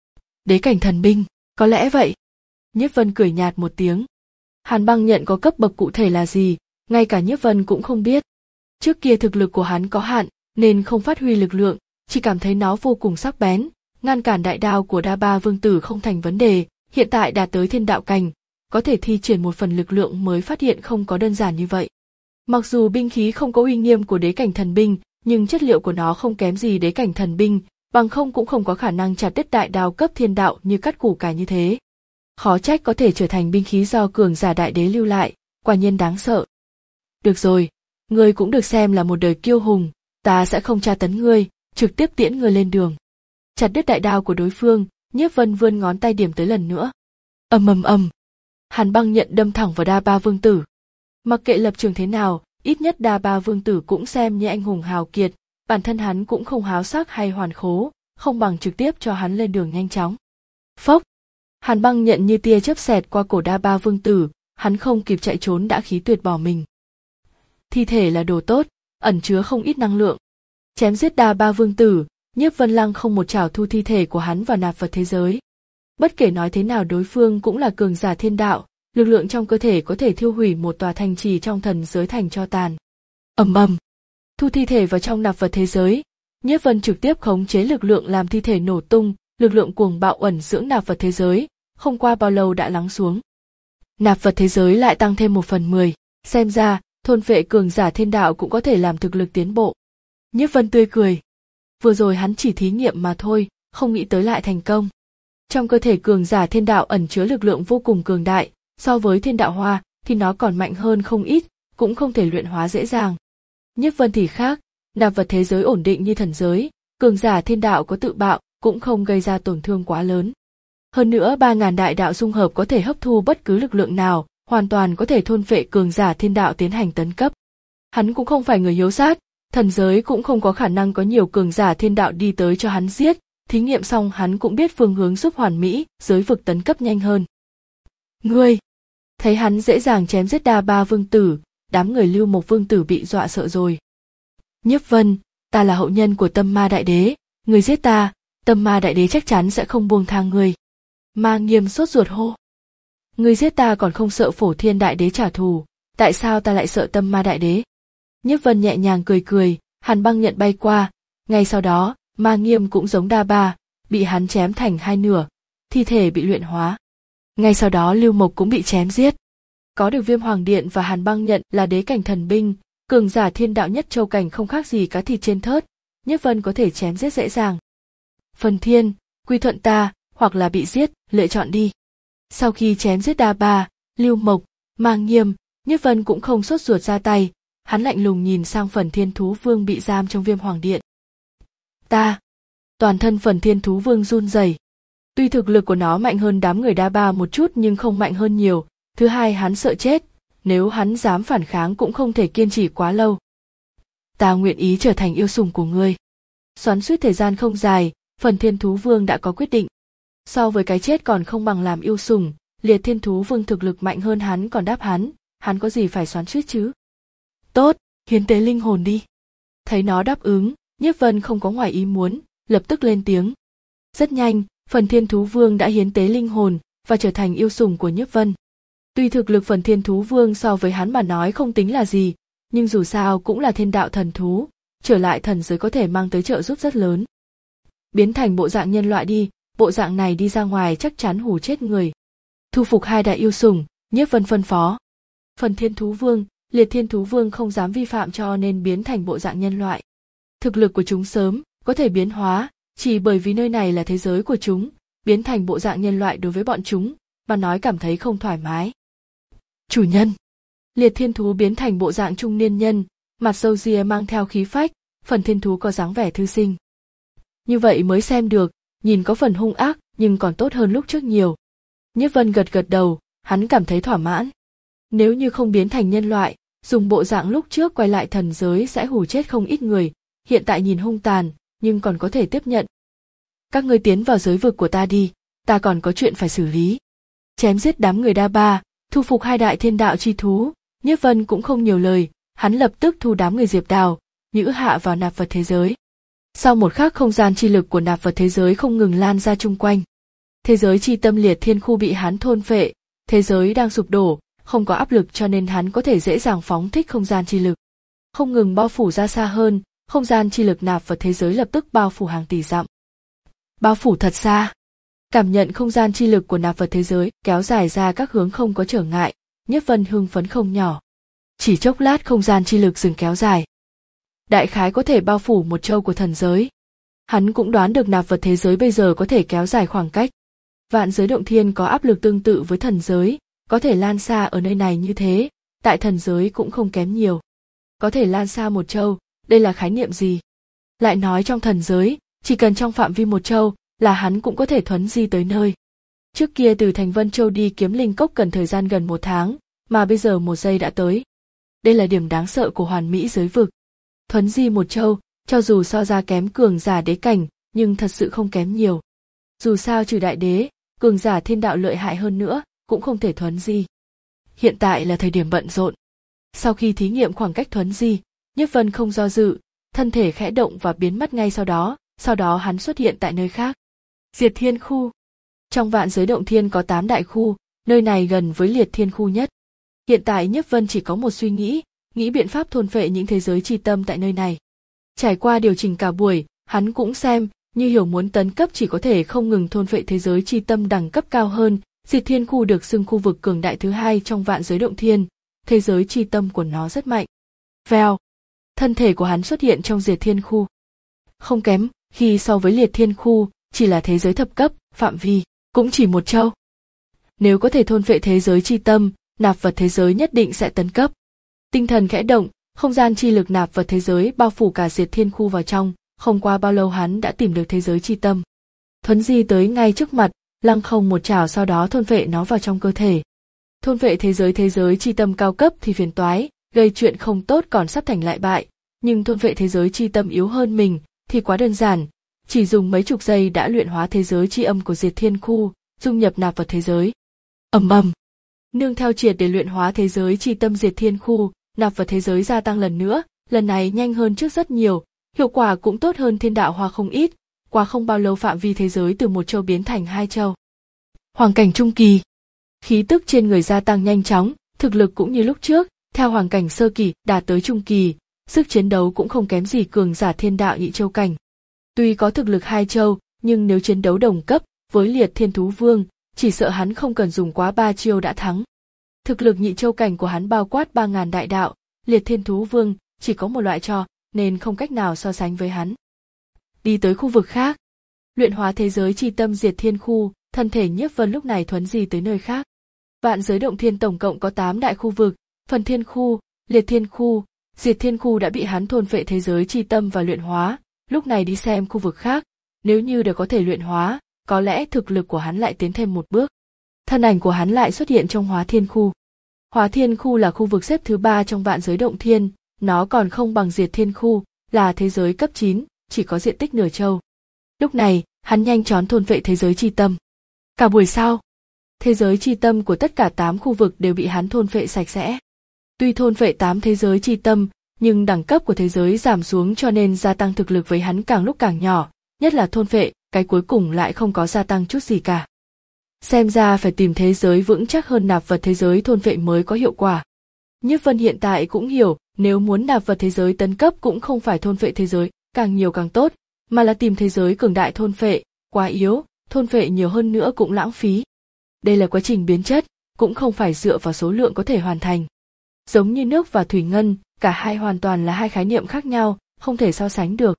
Đế cảnh thần binh, có lẽ vậy. Nhiếp Vân cười nhạt một tiếng. Hàn Băng Nhận có cấp bậc cụ thể là gì, ngay cả Nhiếp Vân cũng không biết. Trước kia thực lực của hắn có hạn, nên không phát huy lực lượng, chỉ cảm thấy nó vô cùng sắc bén, ngăn cản đại đao của Đa Ba Vương tử không thành vấn đề, hiện tại đạt tới thiên đạo cảnh, có thể thi triển một phần lực lượng mới phát hiện không có đơn giản như vậy. Mặc dù binh khí không có uy nghiêm của đế cảnh thần binh, nhưng chất liệu của nó không kém gì đế cảnh thần binh, bằng không cũng không có khả năng chặt đứt đại đao cấp thiên đạo như cắt củ cải như thế. Khó trách có thể trở thành binh khí do cường giả đại đế lưu lại, quả nhiên đáng sợ. Được rồi, ngươi cũng được xem là một đời kiêu hùng, ta sẽ không tra tấn ngươi, trực tiếp tiễn ngươi lên đường. Chặt đứt đại đao của đối phương, Nhiếp Vân vươn ngón tay điểm tới lần nữa. Ầm ầm ầm. Hàn Băng Nhận đâm thẳng vào Đa Ba Vương tử. Mặc kệ lập trường thế nào, ít nhất Đa Ba Vương tử cũng xem như anh hùng hào kiệt, bản thân hắn cũng không háo sắc hay hoàn khố, không bằng trực tiếp cho hắn lên đường nhanh chóng. Phốc. Hàn Băng Nhận như tia chớp xẹt qua cổ Đa Ba Vương tử, hắn không kịp chạy trốn đã khí tuyệt bỏ mình. Thi thể là đồ tốt, ẩn chứa không ít năng lượng. Chém giết Đa Ba Vương tử, Nhiếp Vân Lăng không một chảo thu thi thể của hắn vào nạp vật thế giới. Bất kể nói thế nào đối phương cũng là cường giả thiên đạo, lực lượng trong cơ thể có thể thiêu hủy một tòa thành trì trong thần giới thành tro tàn. Ầm ầm. Thu thi thể vào trong nạp vật thế giới, Nhiếp Vân trực tiếp khống chế lực lượng làm thi thể nổ tung, lực lượng cuồng bạo ẩn dưỡng nạp vật thế giới, không qua bao lâu đã lắng xuống. Nạp vật thế giới lại tăng thêm một phần mười, xem ra, thôn phệ cường giả thiên đạo cũng có thể làm thực lực tiến bộ. Nhiếp Vân tươi cười. Vừa rồi hắn chỉ thí nghiệm mà thôi, không nghĩ tới lại thành công. Trong cơ thể cường giả thiên đạo ẩn chứa lực lượng vô cùng cường đại, so với thiên đạo hoa thì nó còn mạnh hơn không ít, cũng không thể luyện hóa dễ dàng. Nhiếp Vân thì khác, nạp vật thế giới ổn định như thần giới, cường giả thiên đạo có tự bạo cũng không gây ra tổn thương quá lớn. Hơn nữa ba ngàn đại đạo dung hợp có thể hấp thu bất cứ lực lượng nào, hoàn toàn có thể thôn phệ cường giả thiên đạo tiến hành tấn cấp. Hắn cũng không phải người hiếu sát, thần giới cũng không có khả năng có nhiều cường giả thiên đạo đi tới cho hắn giết, thí nghiệm xong hắn cũng biết phương hướng giúp hoàn mỹ, giới vực tấn cấp nhanh hơn. Ngươi! Thấy hắn dễ dàng chém giết đa ba vương tử, đám người Lưu Mộc vương tử bị dọa sợ rồi. Nhiếp Vân, ta là hậu nhân của Tâm Ma Đại Đế, ngươi giết ta, Tâm Ma Đại Đế chắc chắn sẽ không buông tha ngươi. Ma Nghiêm sốt ruột hô. Ngươi giết ta còn không sợ Phổ Thiên Đại Đế trả thù, tại sao ta lại sợ Tâm Ma Đại Đế? Nhiếp Vân nhẹ nhàng cười cười, hàn băng nhận bay qua, ngay sau đó, Ma Nghiêm cũng giống đa ba, bị hắn chém thành hai nửa, thi thể bị luyện hóa. Ngay sau đó Lưu Mộc cũng bị chém giết. Có được Viêm Hoàng Điện và hàn băng nhận là đế cảnh thần binh, cường giả thiên đạo nhất châu cảnh không khác gì cá thịt trên thớt, Nhiếp Vân có thể chém giết dễ dàng. Phần Thiên, quy thuận ta, hoặc là bị giết, lựa chọn đi. Sau khi chém giết đa ba, Lưu Mộc, Ma Nghiêm, Nhiếp Vân cũng không sốt ruột ra tay, hắn lạnh lùng nhìn sang Phần Thiên Thú Vương bị giam trong Viêm Hoàng Điện. Ta! Toàn thân Phần Thiên Thú Vương run rẩy. Tuy thực lực của nó mạnh hơn đám người đa ba một chút nhưng không mạnh hơn nhiều, thứ hai hắn sợ chết, nếu hắn dám phản kháng cũng không thể kiên trì quá lâu. Ta nguyện ý trở thành yêu sủng của ngươi. Xoắn xuýt thời gian không dài, Phần Thiên Thú Vương đã có quyết định. So với cái chết còn không bằng làm yêu sủng, Liệt Thiên Thú Vương thực lực mạnh hơn hắn còn đáp hắn, hắn có gì phải xoắn xuýt chứ? Tốt, hiến tế linh hồn đi. Thấy nó đáp ứng, Nhiếp Vân không có ngoài ý muốn, lập tức lên tiếng. Rất nhanh, Phần Thiên Thú Vương đã hiến tế linh hồn và trở thành yêu sủng của Nhiếp Vân. Tuy thực lực Phần Thiên Thú Vương so với hắn mà nói không tính là gì, nhưng dù sao cũng là thiên đạo thần thú, trở lại thần giới có thể mang tới trợ giúp rất lớn. Biến thành bộ dạng nhân loại đi, bộ dạng này đi ra ngoài chắc chắn hù chết người. Thu phục hai đại yêu sủng, Nhiếp Vân phân phó. Phần Thiên Thú Vương, Liệt Thiên Thú Vương không dám vi phạm cho nên biến thành bộ dạng nhân loại. Thực lực của chúng sớm có thể biến hóa, chỉ bởi vì nơi này là thế giới của chúng, biến thành bộ dạng nhân loại đối với bọn chúng, mà nói cảm thấy không thoải mái. Chủ nhân! Liệt Thiên Thú biến thành bộ dạng trung niên nhân, mặt râu ria mang theo khí phách, Phần Thiên Thú có dáng vẻ thư sinh. Như vậy mới xem được, nhìn có phần hung ác nhưng còn tốt hơn lúc trước nhiều. Nhiếp Vân gật gật đầu, hắn cảm thấy thỏa mãn. Nếu như không biến thành nhân loại, dùng bộ dạng lúc trước quay lại thần giới sẽ hù chết không ít người, hiện tại nhìn hung tàn, nhưng còn có thể tiếp nhận. Các ngươi tiến vào giới vực của ta đi, ta còn có chuyện phải xử lý. Chém giết đám người đa ba, thu phục hai đại thiên đạo chi thú, Nhiếp Vân cũng không nhiều lời, hắn lập tức thu đám người Diệp Đào, Nhữ Hạ vào nạp vật thế giới. Sau một khắc không gian chi lực của nạp vật thế giới không ngừng lan ra chung quanh. Thế giới chi tâm Liệt Thiên khu bị hắn thôn phệ, thế giới đang sụp đổ, không có áp lực cho nên hắn có thể dễ dàng phóng thích không gian chi lực. Không ngừng bao phủ ra xa hơn, không gian chi lực nạp vật thế giới lập tức bao phủ hàng tỷ dặm. Bao phủ thật xa. Cảm nhận không gian chi lực của nạp vật thế giới kéo dài ra các hướng không có trở ngại, Nhiếp Vân hưng phấn không nhỏ. Chỉ chốc lát không gian chi lực dừng kéo dài. Đại khái có thể bao phủ một châu của thần giới. Hắn cũng đoán được nạp vật thế giới bây giờ có thể kéo dài khoảng cách. Vạn giới động thiên có áp lực tương tự với thần giới, có thể lan xa ở nơi này như thế, tại thần giới cũng không kém nhiều. Có thể lan xa một châu, đây là khái niệm gì? Lại nói trong thần giới, chỉ cần trong phạm vi một châu, là hắn cũng có thể thuấn di tới nơi. Trước kia từ thành Vân Châu đi kiếm linh cốc cần thời gian gần một tháng, mà bây giờ một giây đã tới. Đây là điểm đáng sợ của hoàn mỹ giới vực. Thuấn di một châu, cho dù so ra kém cường giả đế cảnh, nhưng thật sự không kém nhiều. Dù sao trừ đại đế, cường giả thiên đạo lợi hại hơn nữa, cũng không thể thuấn di. Hiện tại là thời điểm bận rộn. Sau khi thí nghiệm khoảng cách thuấn di, Nhiếp Vân không do dự, thân thể khẽ động và biến mất ngay sau đó, sau đó hắn xuất hiện tại nơi khác. Diệt Thiên khu. Trong vạn giới động thiên có tám đại khu, nơi này gần với Liệt Thiên khu nhất. Hiện tại Nhiếp Vân chỉ có một suy nghĩ, nghĩ biện pháp thôn phệ những thế giới chi tâm tại nơi này. Trải qua điều chỉnh cả buổi, hắn cũng xem, như hiểu muốn tấn cấp chỉ có thể không ngừng thôn phệ thế giới chi tâm đẳng cấp cao hơn. Diệt Thiên khu được xưng khu vực cường đại thứ hai trong vạn giới động thiên, thế giới chi tâm của nó rất mạnh. Vèo, thân thể của hắn xuất hiện trong Diệt Thiên khu. Không kém, khi so với Liệt Thiên khu, chỉ là thế giới thập cấp, phạm vi cũng chỉ một châu. Nếu có thể thôn phệ thế giới chi tâm, nạp vật thế giới nhất định sẽ tấn cấp. Tinh thần khẽ động, không gian chi lực nạp vật thế giới bao phủ cả diệt thiên khu vào trong, không qua bao lâu hắn đã tìm được thế giới chi tâm. Thuấn di tới ngay trước mặt, lăng không một chảo sau đó thôn phệ nó vào trong cơ thể. Thôn phệ thế giới thế giới chi tâm cao cấp thì phiền toái, gây chuyện không tốt còn sắp thành lại bại, nhưng thôn phệ thế giới chi tâm yếu hơn mình thì quá đơn giản, chỉ dùng mấy chục giây đã luyện hóa thế giới chi âm của diệt thiên khu, dung nhập nạp vật thế giới. Ầm ầm. Nương theo triệt để luyện hóa thế giới chi tâm diệt thiên khu, nạp vật thế giới gia tăng lần nữa, lần này nhanh hơn trước rất nhiều, hiệu quả cũng tốt hơn thiên đạo hoa không ít, qua không bao lâu phạm vi thế giới từ một châu biến thành hai châu. Hoàng cảnh trung kỳ. Khí tức trên người gia tăng nhanh chóng, thực lực cũng như lúc trước, theo hoàng cảnh sơ kỳ đạt tới trung kỳ, sức chiến đấu cũng không kém gì cường giả thiên đạo nhị châu cảnh. Tuy có thực lực hai châu, nhưng nếu chiến đấu đồng cấp với liệt thiên thú vương, chỉ sợ hắn không cần dùng quá ba chiêu đã thắng. Thực lực nhị châu cảnh của hắn bao quát ba ngàn đại đạo, liệt thiên thú vương chỉ có một loại cho, nên không cách nào so sánh với hắn. Đi tới khu vực khác. Luyện hóa thế giới chi tâm diệt thiên khu, thân thể Nhiếp Vân lúc này thuấn di tới nơi khác. Vạn giới động thiên tổng cộng có tám đại khu vực, phần thiên khu, liệt thiên khu, diệt thiên khu đã bị hắn thôn phệ thế giới chi tâm và luyện hóa, lúc này đi xem khu vực khác, nếu như đều có thể luyện hóa, có lẽ thực lực của hắn lại tiến thêm một bước. Thân ảnh của hắn lại xuất hiện trong hóa thiên khu. Hóa thiên khu là khu vực xếp thứ ba trong vạn giới động thiên, nó còn không bằng diệt thiên khu, là thế giới cấp chín, chỉ có diện tích nửa châu. Lúc này, hắn nhanh chóng thôn phệ thế giới chi tâm. Cả buổi sau, thế giới chi tâm của tất cả tám khu vực đều bị hắn thôn phệ sạch sẽ. Tuy thôn phệ tám thế giới chi tâm, nhưng đẳng cấp của thế giới giảm xuống cho nên gia tăng thực lực với hắn càng lúc càng nhỏ, nhất là thôn phệ, cái cuối cùng lại không có gia tăng chút gì cả. Xem ra phải tìm thế giới vững chắc hơn nạp vật thế giới thôn phệ mới có hiệu quả. Nhiếp Vân hiện tại cũng hiểu, nếu muốn nạp vật thế giới tấn cấp cũng không phải thôn phệ thế giới, càng nhiều càng tốt, mà là tìm thế giới cường đại thôn phệ, quá yếu, thôn phệ nhiều hơn nữa cũng lãng phí. Đây là quá trình biến chất, cũng không phải dựa vào số lượng có thể hoàn thành. Giống như nước và thủy ngân, cả hai hoàn toàn là hai khái niệm khác nhau, không thể so sánh được.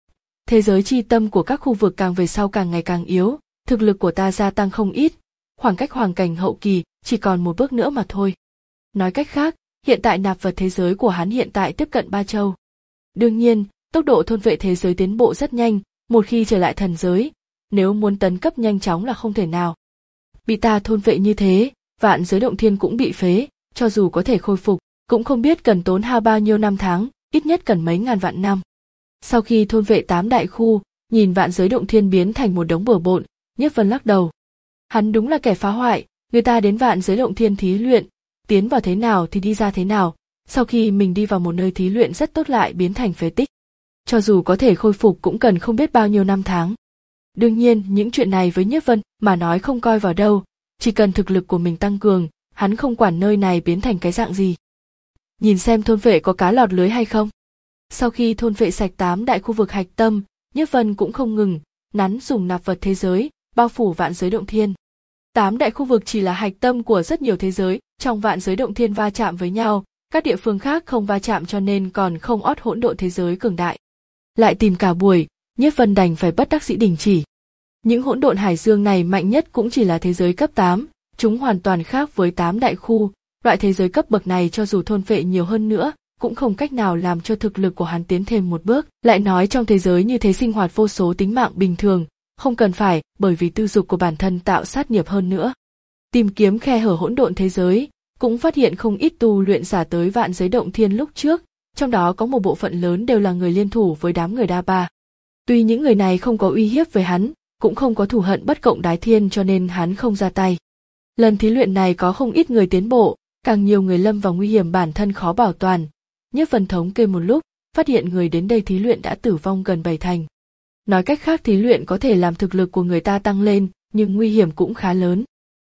Thế giới chi tâm của các khu vực càng về sau càng ngày càng yếu, thực lực của ta gia tăng không ít, khoảng cách hoàng cảnh hậu kỳ chỉ còn một bước nữa mà thôi. Nói cách khác, hiện tại nạp vật thế giới của hắn hiện tại tiếp cận ba châu. Đương nhiên, tốc độ thôn vệ thế giới tiến bộ rất nhanh, một khi trở lại thần giới, nếu muốn tấn cấp nhanh chóng là không thể nào. Bị ta thôn vệ như thế, vạn giới động thiên cũng bị phế, cho dù có thể khôi phục, cũng không biết cần tốn hao bao nhiêu năm tháng, ít nhất cần mấy ngàn vạn năm. Sau khi thôn vệ tám đại khu, nhìn vạn giới động thiên biến thành một đống bừa bộn, Nhiếp Vân lắc đầu. Hắn đúng là kẻ phá hoại, người ta đến vạn giới động thiên thí luyện, tiến vào thế nào thì đi ra thế nào, sau khi mình đi vào một nơi thí luyện rất tốt lại biến thành phế tích. Cho dù có thể khôi phục cũng cần không biết bao nhiêu năm tháng. Đương nhiên, những chuyện này với Nhiếp Vân mà nói không coi vào đâu, chỉ cần thực lực của mình tăng cường, hắn không quản nơi này biến thành cái dạng gì. Nhìn xem thôn vệ có cá lọt lưới hay không. Sau khi thôn vệ sạch tám đại khu vực hạch tâm, Nhiếp Vân cũng không ngừng, nắn dùng nạp vật thế giới, bao phủ vạn giới động thiên. Tám đại khu vực chỉ là hạch tâm của rất nhiều thế giới, trong vạn giới động thiên va chạm với nhau, các địa phương khác không va chạm cho nên còn không ót hỗn độn thế giới cường đại. Lại tìm cả buổi, Nhiếp Vân đành phải bất đắc dĩ đình chỉ. Những hỗn độn hải dương này mạnh nhất cũng chỉ là thế giới cấp tám, chúng hoàn toàn khác với tám đại khu, loại thế giới cấp bậc này cho dù thôn phệ nhiều hơn nữa, cũng không cách nào làm cho thực lực của hắn tiến thêm một bước. Lại nói trong thế giới như thế sinh hoạt vô số tính mạng bình thường, không cần phải bởi vì tư dục của bản thân tạo sát nghiệp hơn nữa. Tìm kiếm khe hở hỗn độn thế giới, cũng phát hiện không ít tu luyện giả tới vạn giới động thiên lúc trước, trong đó có một bộ phận lớn đều là người liên thủ với đám người đa ba. Tuy những người này không có uy hiếp với hắn, cũng không có thù hận bất cộng đái thiên cho nên hắn không ra tay. Lần thí luyện này có không ít người tiến bộ, càng nhiều người lâm vào nguy hiểm bản thân khó bảo toàn. Nhiếp Vân thống kê một lúc, phát hiện người đến đây thí luyện đã tử vong gần bảy thành. Nói cách khác thí luyện có thể làm thực lực của người ta tăng lên, nhưng nguy hiểm cũng khá lớn.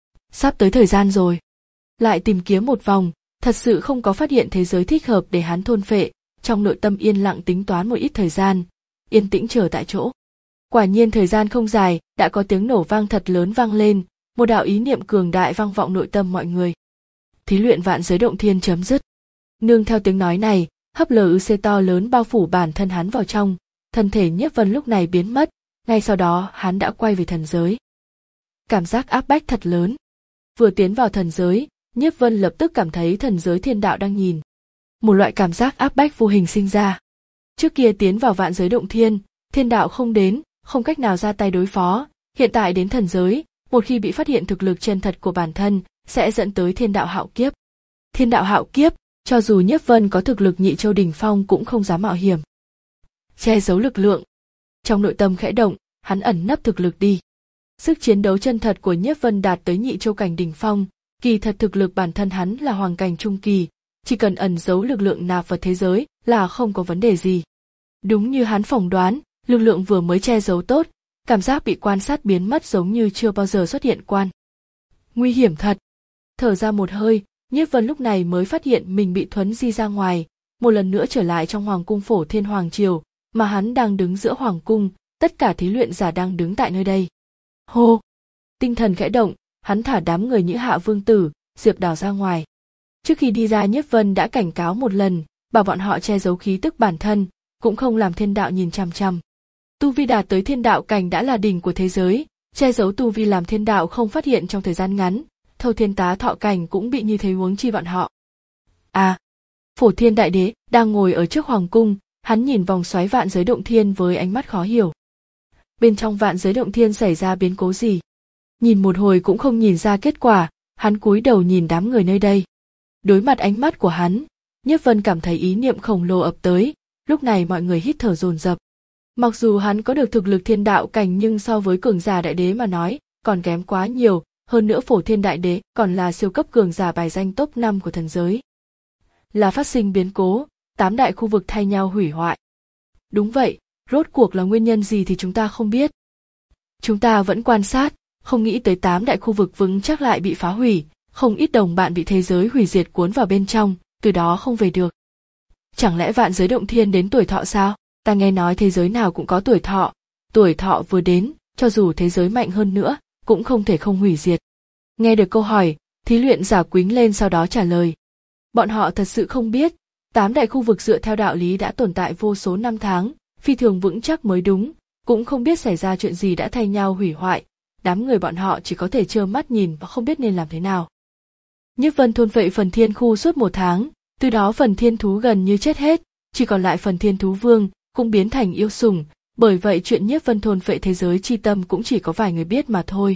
Sắp tới thời gian rồi. Lại tìm kiếm một vòng, thật sự không có phát hiện thế giới thích hợp để hắn thôn phệ, trong nội tâm yên lặng tính toán một ít thời gian, yên tĩnh chờ tại chỗ. Quả nhiên thời gian không dài, đã có tiếng nổ vang thật lớn vang lên, một đạo ý niệm cường đại vang vọng nội tâm mọi người. Thí luyện vạn giới động thiên chấm dứt. Nương theo tiếng nói này, hấp lờ ư to lớn bao phủ bản thân hắn vào trong, thân thể Nhiếp Vân lúc này biến mất, ngay sau đó hắn đã quay về thần giới. cảm giác áp bách thật lớn. Vừa tiến vào thần giới, Nhiếp Vân lập tức cảm thấy thần giới thiên đạo đang nhìn. Một loại cảm giác áp bách vô hình sinh ra. Trước kia tiến vào vạn giới động thiên, thiên đạo không đến, không cách nào ra tay đối phó, hiện tại đến thần giới, một khi bị phát hiện thực lực chân thật của bản thân, sẽ dẫn tới thiên đạo hạo kiếp. Thiên đạo hạo kiếp, cho dù Nhiếp Vân có thực lực nhị châu đỉnh phong cũng không dám mạo hiểm. Che giấu lực lượng. Trong nội tâm khẽ động, hắn ẩn nấp thực lực đi. Sức chiến đấu chân thật của Nhiếp Vân đạt tới nhị châu cảnh đỉnh phong, kỳ thật thực lực bản thân hắn là hoàng cảnh trung kỳ, chỉ cần ẩn giấu lực lượng nạp vào thế giới là không có vấn đề gì. Đúng như hắn phỏng đoán, lực lượng vừa mới che giấu tốt, cảm giác bị quan sát biến mất giống như chưa bao giờ xuất hiện quan. Nguy hiểm thật. Thở ra một hơi, Nhiếp Vân lúc này mới phát hiện mình bị thuấn di ra ngoài, một lần nữa trở lại trong hoàng cung Phổ Thiên Hoàng Triều, mà hắn đang đứng giữa hoàng cung, tất cả thí luyện giả đang đứng tại nơi đây. Hô! Tinh thần khẽ động, hắn thả đám người Nhữ Hạ Vương Tử, Diệp Đào ra ngoài. Trước khi đi ra Nhiếp Vân đã cảnh cáo một lần, bảo bọn họ che giấu khí tức bản thân, cũng không làm thiên đạo nhìn chằm chằm. Tu vi đạt tới thiên đạo cảnh đã là đỉnh của thế giới, che giấu tu vi làm thiên đạo không phát hiện trong thời gian ngắn, Thâu Thiên Tá Thọ cảnh cũng bị như thế, huống chi bọn họ. À, Phổ Thiên Đại Đế đang ngồi ở trước hoàng cung, hắn nhìn vòng xoáy vạn giới động thiên với ánh mắt khó hiểu. Bên trong vạn giới động thiên xảy ra biến cố gì? Nhìn một hồi cũng không nhìn ra kết quả, hắn cúi đầu nhìn đám người nơi đây. Đối mặt ánh mắt của hắn, Nhiếp Vân cảm thấy ý niệm khổng lồ ập tới, lúc này mọi người hít thở dồn dập. Mặc dù hắn có được thực lực thiên đạo cảnh nhưng so với cường giả đại đế mà nói, còn kém quá nhiều, hơn nữa Phổ Thiên Đại Đế còn là siêu cấp cường giả bài danh top năm của thần giới. Là phát sinh biến cố, tám đại khu vực thay nhau hủy hoại. Đúng vậy, rốt cuộc là nguyên nhân gì thì chúng ta không biết. Chúng ta vẫn quan sát, không nghĩ tới tám đại khu vực vững chắc lại bị phá hủy, không ít đồng bạn bị thế giới hủy diệt cuốn vào bên trong, từ đó không về được. Chẳng lẽ vạn giới động thiên đến tuổi thọ sao? Ta nghe nói thế giới nào cũng có tuổi thọ, tuổi thọ vừa đến, cho dù thế giới mạnh hơn nữa, cũng không thể không hủy diệt. Nghe được câu hỏi, thí luyện giả quính lên sau đó trả lời. Bọn họ thật sự không biết, tám đại khu vực dựa theo đạo lý đã tồn tại vô số năm tháng, phi thường vững chắc mới đúng, cũng không biết xảy ra chuyện gì đã thay nhau hủy hoại, đám người bọn họ chỉ có thể trơ mắt nhìn và không biết nên làm thế nào. Nhiếp Vân thôn phệ phần thiên khu suốt một tháng, từ đó phần thiên thú gần như chết hết, chỉ còn lại phần thiên thú vương, cũng biến thành yêu sủng, bởi vậy chuyện Nhiếp Vân thôn phệ thế giới chi tâm cũng chỉ có vài người biết mà thôi.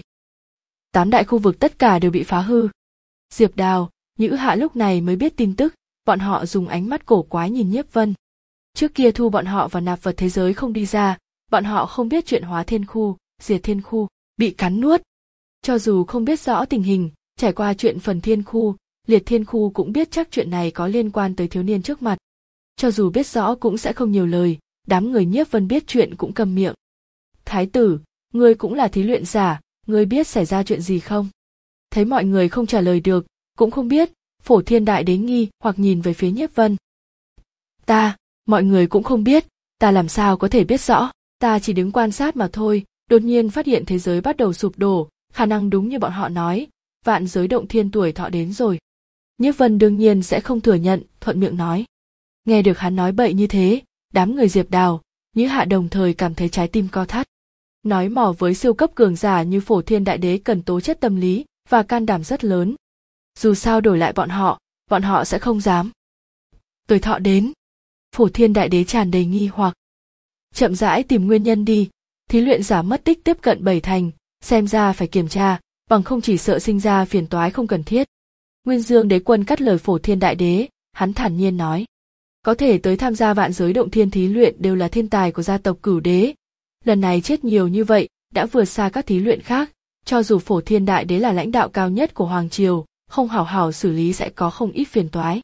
Tám đại khu vực tất cả đều bị phá hư. Diệp Đào, Nhữ Hạ lúc này mới biết tin tức, bọn họ dùng ánh mắt cổ quái nhìn Nhiếp Vân. Trước kia thu bọn họ vào nạp vật thế giới không đi ra, bọn họ không biết chuyện hóa thiên khu, diệt thiên khu, bị cắn nuốt. Cho dù không biết rõ tình hình, trải qua chuyện phần thiên khu, liệt thiên khu cũng biết chắc chuyện này có liên quan tới thiếu niên trước mặt. Cho dù biết rõ cũng sẽ không nhiều lời, đám người Nhiếp Vân biết chuyện cũng câm miệng. Thái tử, ngươi cũng là thí luyện giả, ngươi biết xảy ra chuyện gì không? Thấy mọi người không trả lời được, cũng không biết, Phổ Thiên Đại Đế nghi hoặc nhìn về phía Nhiếp Vân. Ta, mọi người cũng không biết, ta làm sao có thể biết rõ, ta chỉ đứng quan sát mà thôi, đột nhiên phát hiện thế giới bắt đầu sụp đổ, khả năng đúng như bọn họ nói, vạn giới động thiên tuổi thọ đến rồi. Nhiếp Vân đương nhiên sẽ không thừa nhận, thuận miệng nói. Nghe được hắn nói bậy như thế, đám người Diệp Đào, Nhữ Hạ đồng thời cảm thấy trái tim co thắt. Nói mò với siêu cấp cường giả như Phổ Thiên Đại Đế cần tố chất tâm lý và can đảm rất lớn. Dù sao đổi lại bọn họ, bọn họ sẽ không dám. Tuổi thọ đến. Phổ Thiên Đại Đế tràn đầy nghi hoặc. Chậm rãi tìm nguyên nhân đi, thí luyện giả mất tích tiếp cận bảy thành, xem ra phải kiểm tra, bằng không chỉ sợ sinh ra phiền toái không cần thiết. Nguyên Dương Đế Quân cắt lời Phổ Thiên Đại Đế, hắn thản nhiên nói. Có thể tới tham gia vạn giới động thiên thí luyện đều là thiên tài của gia tộc Cửu Đế. Lần này chết nhiều như vậy, đã vượt xa các thí luyện khác, cho dù Phổ Thiên Đại Đế là lãnh đạo cao nhất của Hoàng Triều, không hảo hảo xử lý sẽ có không ít phiền toái.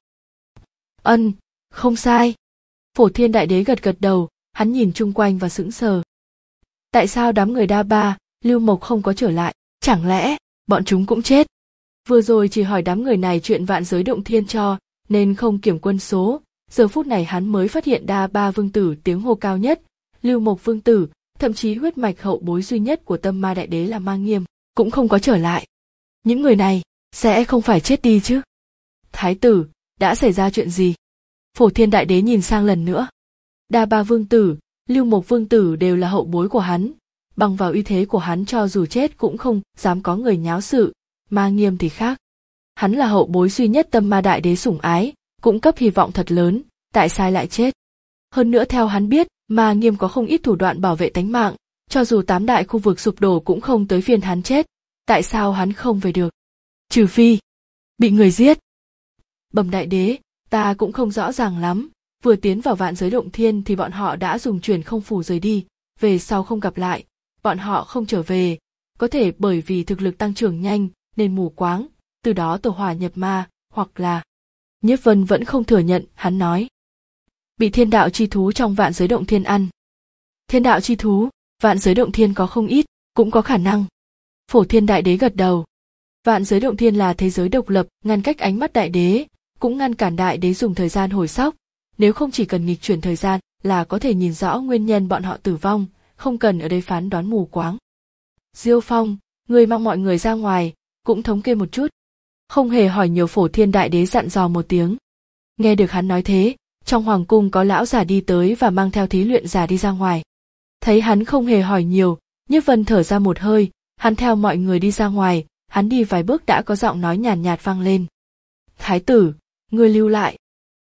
Ân, không sai. Phổ Thiên Đại Đế gật gật đầu, hắn nhìn chung quanh và sững sờ. Tại sao đám người Đa Ba, Lưu Mộc không có trở lại, chẳng lẽ bọn chúng cũng chết? Vừa rồi chỉ hỏi đám người này chuyện vạn giới động thiên cho, nên không kiểm quân số, giờ phút này hắn mới phát hiện Đa Ba vương tử tiếng hô cao nhất, Lưu Mộc vương tử, thậm chí huyết mạch hậu bối duy nhất của Tâm Ma Đại Đế là Ma Nghiêm, cũng không có trở lại. Những người này, sẽ không phải chết đi chứ? Thái tử, đã xảy ra chuyện gì? Phổ Thiên Đại Đế nhìn sang lần nữa. Đa Ba vương tử, Lưu Mộc vương tử đều là hậu bối của hắn, bằng vào uy thế của hắn cho dù chết cũng không dám có người nháo sự. Ma Nghiêm thì khác. Hắn là hậu bối duy nhất Tâm Ma Đại Đế sủng ái, cũng cấp hy vọng thật lớn, tại sao lại chết? Hơn nữa theo hắn biết, Ma Nghiêm có không ít thủ đoạn bảo vệ tánh mạng, cho dù tám đại khu vực sụp đổ cũng không tới phiên hắn chết, tại sao hắn không về được? Trừ phi bị người giết. Bẩm Đại Đế, ta cũng không rõ ràng lắm, vừa tiến vào vạn giới động thiên thì bọn họ đã dùng truyền không phù rời đi, về sau không gặp lại, bọn họ không trở về, có thể bởi vì thực lực tăng trưởng nhanh nên mù quáng, từ đó tẩu hỏa nhập ma, hoặc là... Nhiếp Vân vẫn không thừa nhận, hắn nói. Bị thiên đạo chi thú trong vạn giới động thiên ăn. Thiên đạo chi thú, vạn giới động thiên có không ít, cũng có khả năng. Phổ Thiên Đại Đế gật đầu. Vạn giới động thiên là thế giới độc lập, ngăn cách ánh mắt Đại Đế, cũng ngăn cản Đại Đế dùng thời gian hồi sóc, nếu không chỉ cần nghịch chuyển thời gian là có thể nhìn rõ nguyên nhân bọn họ tử vong, không cần ở đây phán đoán mù quáng. Diêu Phong, người mang mọi người ra ngoài, cũng thống kê một chút. Không hề hỏi nhiều, Phổ Thiên Đại Đế dặn dò một tiếng. Nghe được hắn nói thế, trong hoàng cung có lão giả đi tới và mang theo thí luyện giả đi ra ngoài. Thấy hắn không hề hỏi nhiều, Nhiếp Vân thở ra một hơi, hắn theo mọi người đi ra ngoài, hắn đi vài bước đã có giọng nói nhàn nhạt vang lên. Thái tử, ngươi lưu lại.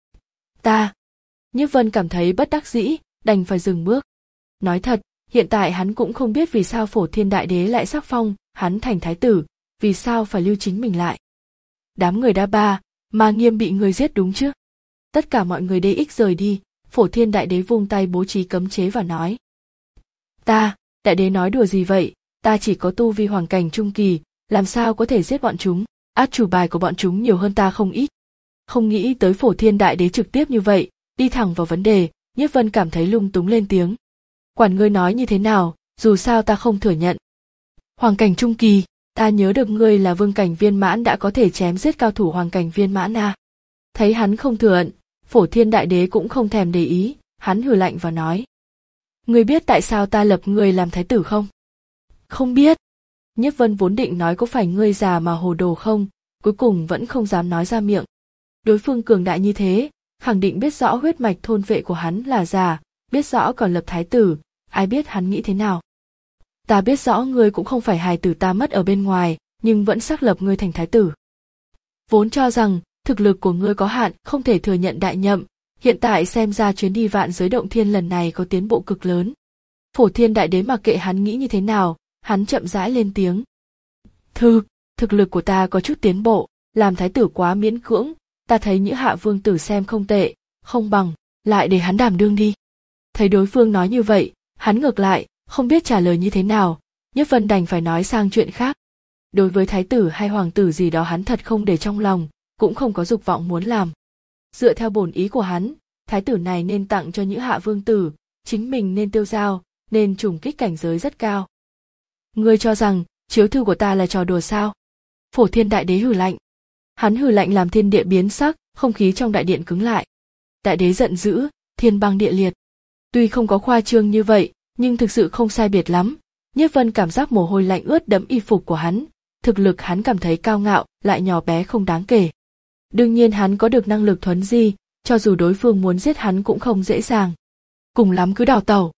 Ta. Nhiếp Vân cảm thấy bất đắc dĩ, đành phải dừng bước. Nói thật, hiện tại hắn cũng không biết vì sao Phổ Thiên Đại Đế lại sắc phong hắn thành thái tử, vì sao phải lưu chính mình lại. Đám người đa ba, Ma Nghiêm bị người giết đúng chứ? Tất cả mọi người đê ích rời đi, Phổ Thiên Đại Đế vung tay bố trí cấm chế và nói. Ta, Đại Đế nói đùa gì vậy, ta chỉ có tu vi hoàng cảnh trung kỳ, làm sao có thể giết bọn chúng, át chủ bài của bọn chúng nhiều hơn ta không ít. Không nghĩ tới Phổ Thiên Đại Đế trực tiếp như vậy, đi thẳng vào vấn đề, Nhiếp Vân cảm thấy lung túng lên tiếng. Quản ngươi nói như thế nào, dù sao ta không thừa nhận. Hoàng cảnh trung kỳ, ta nhớ được ngươi là vương cảnh viên mãn đã có thể chém giết cao thủ hoàng cảnh viên mãn à. Thấy hắn không thừa nhận, Phổ Thiên Đại Đế cũng không thèm để ý, hắn hừ lạnh và nói. Ngươi biết tại sao ta lập ngươi làm thái tử không? Không biết. Nhiếp Vân vốn định nói có phải ngươi già mà hồ đồ không, cuối cùng vẫn không dám nói ra miệng. Đối phương cường đại như thế, khẳng định biết rõ huyết mạch thôn vệ của hắn là già, biết rõ còn lập thái tử, ai biết hắn nghĩ thế nào. Ta biết rõ ngươi cũng không phải hài tử ta mất ở bên ngoài, nhưng vẫn xác lập ngươi thành thái tử. Vốn cho rằng thực lực của ngươi có hạn, không thể thừa nhận đại nhậm, hiện tại xem ra chuyến đi vạn giới động thiên lần này có tiến bộ cực lớn. Phổ Thiên Đại Đế mặc kệ hắn nghĩ như thế nào, hắn chậm rãi lên tiếng. Thực, thực lực của ta có chút tiến bộ, làm thái tử quá miễn cưỡng, ta thấy Nhữ Hạ vương tử xem không tệ, không bằng, lại để hắn đảm đương đi. Thấy đối phương nói như vậy, hắn ngược lại, không biết trả lời như thế nào, Nhiếp Vân đành phải nói sang chuyện khác. Đối với thái tử hay hoàng tử gì đó hắn thật không để trong lòng, cũng không có dục vọng muốn làm. Dựa theo bổn ý của hắn, thái tử này nên tặng cho Nhữ Hạ vương tử, chính mình nên tiêu dao, nên trùng kích cảnh giới rất cao. Ngươi cho rằng chiếu thư của ta là trò đùa sao? Phổ Thiên Đại Đế hừ lạnh. Hắn hừ lạnh làm thiên địa biến sắc, không khí trong đại điện cứng lại. Đại Đế giận dữ, thiên băng địa liệt. Tuy không có khoa trương như vậy, nhưng thực sự không sai biệt lắm. Nhiếp Vân cảm giác mồ hôi lạnh ướt đẫm y phục của hắn, thực lực hắn cảm thấy cao ngạo, lại nhỏ bé không đáng kể. Đương nhiên hắn có được năng lực thuấn di, cho dù đối phương muốn giết hắn cũng không dễ dàng. Cùng lắm cứ đào tẩu.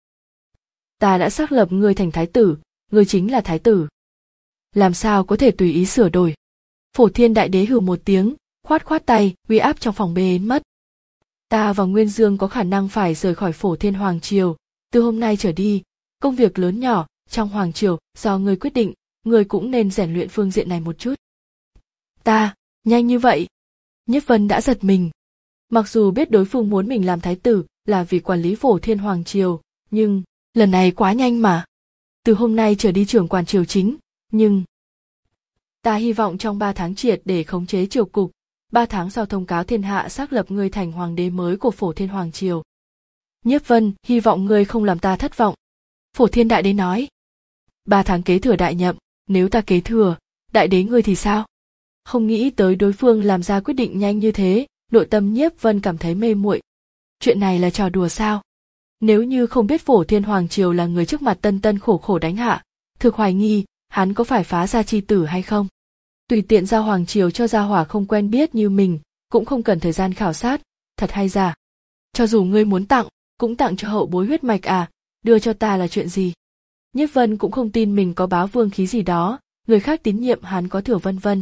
Ta đã xác lập ngươi thành thái tử, ngươi chính là thái tử. Làm sao có thể tùy ý sửa đổi? Phổ Thiên Đại Đế hừ một tiếng, khoát khoát tay, uy áp trong phòng biến mất. Ta và Nguyên Dương có khả năng phải rời khỏi Phổ Thiên Hoàng Triều, từ hôm nay trở đi, công việc lớn nhỏ trong Hoàng Triều do ngươi quyết định, ngươi cũng nên rèn luyện phương diện này một chút. Ta, nhanh như vậy? Nhiếp Vân đã giật mình. Mặc dù biết đối phương muốn mình làm thái tử là vì quản lý Phổ Thiên Hoàng Triều, nhưng lần này quá nhanh mà. Từ hôm nay trở đi trưởng quản triều chính, nhưng ta hy vọng trong ba tháng triệt để khống chế triều cục, ba tháng sau thông cáo thiên hạ xác lập ngươi thành hoàng đế mới của Phổ Thiên Hoàng Triều. Nhiếp Vân, hy vọng ngươi không làm ta thất vọng. Phổ Thiên Đại Đế nói. Ba tháng kế thừa đại nhậm, nếu ta kế thừa, đại đế ngươi thì sao? Không nghĩ tới đối phương làm ra quyết định nhanh như thế, nội tâm Nhiếp Vân cảm thấy mê muội. Chuyện này là trò đùa sao? Nếu như không biết Phổ Thiên Hoàng Triều là người trước mặt tân tân khổ khổ đánh hạ, thực hoài nghi, hắn có phải phá gia chi tử hay không? Tùy tiện giao Hoàng Triều cho gia hỏa không quen biết như mình, cũng không cần thời gian khảo sát, thật hay giả. Cho dù ngươi muốn tặng, cũng tặng cho hậu bối huyết mạch à, đưa cho ta là chuyện gì? Nhiếp Vân cũng không tin mình có bá vương khí gì đó, người khác tín nhiệm hắn có thừa vân vân.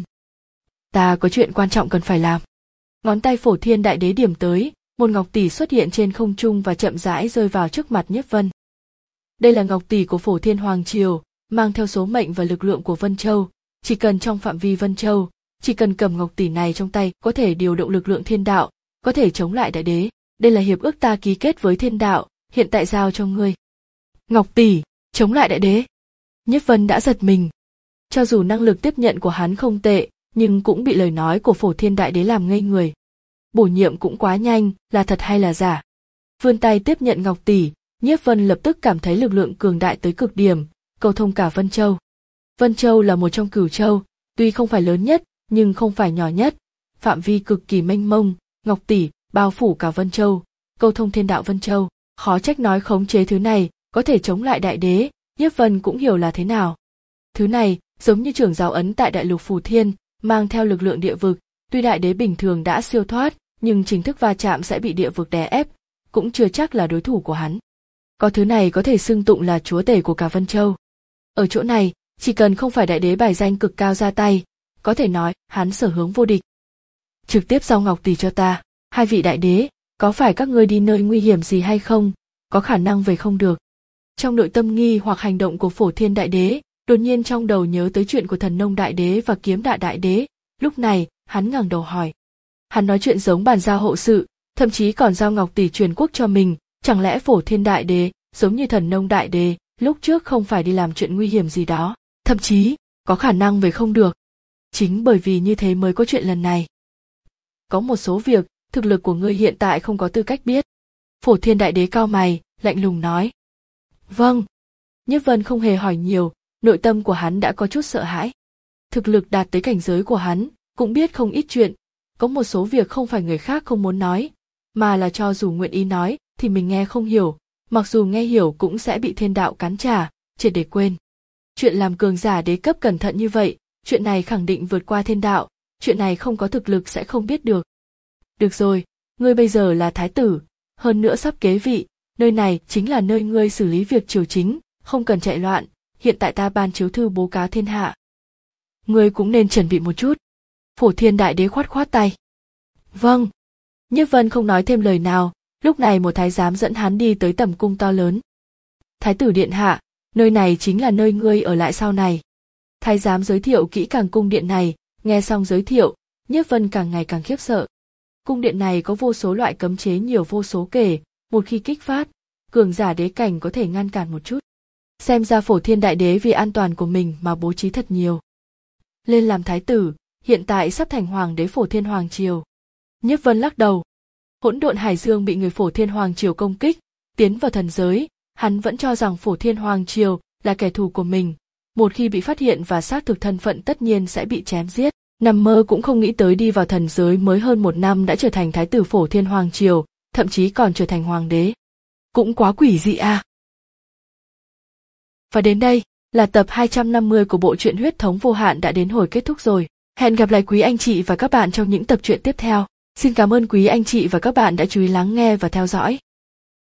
Ta có chuyện quan trọng cần phải làm. Ngón tay Phổ Thiên Đại Đế điểm tới, một ngọc tỷ xuất hiện trên không trung và chậm rãi rơi vào trước mặt Nhiếp Vân. Đây là ngọc tỷ của Phổ Thiên Hoàng Triều, mang theo số mệnh và lực lượng của Vân Châu, chỉ cần trong phạm vi Vân Châu, chỉ cần cầm ngọc tỷ này trong tay có thể điều động lực lượng thiên đạo, có thể chống lại đại đế. Đây là hiệp ước ta ký kết với thiên đạo, hiện tại giao cho ngươi. Ngọc tỷ, chống lại đại đế. Nhiếp Vân đã giật mình. Cho dù năng lực tiếp nhận của hắn không tệ, nhưng cũng bị lời nói của Phổ Thiên Đại Đế làm ngây người. Bổ nhiệm cũng quá nhanh, là thật hay là giả? Vươn tay tiếp nhận ngọc tỷ, Nhiếp Vân lập tức cảm thấy lực lượng cường đại tới cực điểm, cầu thông cả Vân Châu. Vân Châu là một trong cửu châu, tuy không phải lớn nhất, nhưng không phải nhỏ nhất, phạm vi cực kỳ mênh mông, ngọc tỷ bao phủ cả Vân Châu, câu thông thiên đạo Vân Châu, khó trách nói khống chế thứ này có thể chống lại đại đế. Nhiếp Vân cũng hiểu là thế nào. Thứ này giống như trưởng giáo ấn tại đại lục Phù Thiên, mang theo lực lượng địa vực, tuy đại đế bình thường đã siêu thoát, nhưng chính thức va chạm sẽ bị địa vực đè ép, cũng chưa chắc là đối thủ của hắn. Có thứ này có thể xưng tụng là chúa tể của cả Vân Châu. Ở chỗ này, chỉ cần không phải đại đế bài danh cực cao ra tay, có thể nói hắn sở hướng vô địch. Trực tiếp giao ngọc tỷ cho ta. Hai vị đại đế, có phải các ngươi đi nơi nguy hiểm gì hay không? Có khả năng về không được. Trong nội tâm nghi hoặc hành động của Phổ Thiên Đại Đế, đột nhiên trong đầu nhớ tới chuyện của Thần Nông Đại Đế và Kiếm Đại Đại Đế. Lúc này, hắn ngẩng đầu hỏi. Hắn nói chuyện giống bàn giao hậu sự, thậm chí còn giao ngọc tỷ truyền quốc cho mình. Chẳng lẽ Phổ Thiên Đại Đế, giống như Thần Nông Đại Đế, lúc trước không phải đi làm chuyện nguy hiểm gì đó, thậm chí có khả năng về không được. Chính bởi vì như thế mới có chuyện lần này. Có một số việc, thực lực của ngươi hiện tại không có tư cách biết. Phổ Thiên Đại Đế cau mày, lạnh lùng nói. Vâng. Nhiếp Vân không hề hỏi nhiều, nội tâm của hắn đã có chút sợ hãi. Thực lực đạt tới cảnh giới của hắn, cũng biết không ít chuyện, có một số việc không phải người khác không muốn nói, mà là cho dù nguyện ý nói, thì mình nghe không hiểu, mặc dù nghe hiểu cũng sẽ bị thiên đạo cắn trả, triệt để quên. Chuyện làm cường giả đế cấp cẩn thận như vậy, chuyện này khẳng định vượt qua thiên đạo, chuyện này không có thực lực sẽ không biết được. Được rồi, ngươi bây giờ là thái tử, hơn nữa sắp kế vị, nơi này chính là nơi ngươi xử lý việc triều chính, không cần chạy loạn, hiện tại ta ban chiếu thư bố cáo thiên hạ. Ngươi cũng nên chuẩn bị một chút. Phổ Thiên Đại Đế khoát khoát tay. Vâng. Nhiếp Vân không nói thêm lời nào, lúc này một thái giám dẫn hắn đi tới tầm cung to lớn. Thái tử điện hạ, nơi này chính là nơi ngươi ở lại sau này. Thái giám giới thiệu kỹ càng cung điện này, nghe xong giới thiệu, Nhiếp Vân càng ngày càng khiếp sợ. Cung điện này có vô số loại cấm chế nhiều vô số kể, một khi kích phát, cường giả đế cảnh có thể ngăn cản một chút. Xem ra Phổ Thiên Đại Đế vì an toàn của mình mà bố trí thật nhiều. Lên làm thái tử, hiện tại sắp thành hoàng đế Phổ Thiên Hoàng Triều. Nhiếp Vân lắc đầu. Hỗn độn Hải Dương bị người Phổ Thiên Hoàng Triều công kích, tiến vào thần giới, hắn vẫn cho rằng Phổ Thiên Hoàng Triều là kẻ thù của mình. Một khi bị phát hiện và xác thực thân phận tất nhiên sẽ bị chém giết. Nằm mơ cũng không nghĩ tới đi vào thần giới mới hơn một năm đã trở thành thái tử Phổ Thiên Hoàng Triều, thậm chí còn trở thành hoàng đế. Cũng quá quỷ dị à. Và đến đây, là tập hai trăm năm mươi của bộ truyện Huyết Thống Vô Hạn đã đến hồi kết thúc rồi. Hẹn gặp lại quý anh chị và các bạn trong những tập truyện tiếp theo. Xin cảm ơn quý anh chị và các bạn đã chú ý lắng nghe và theo dõi.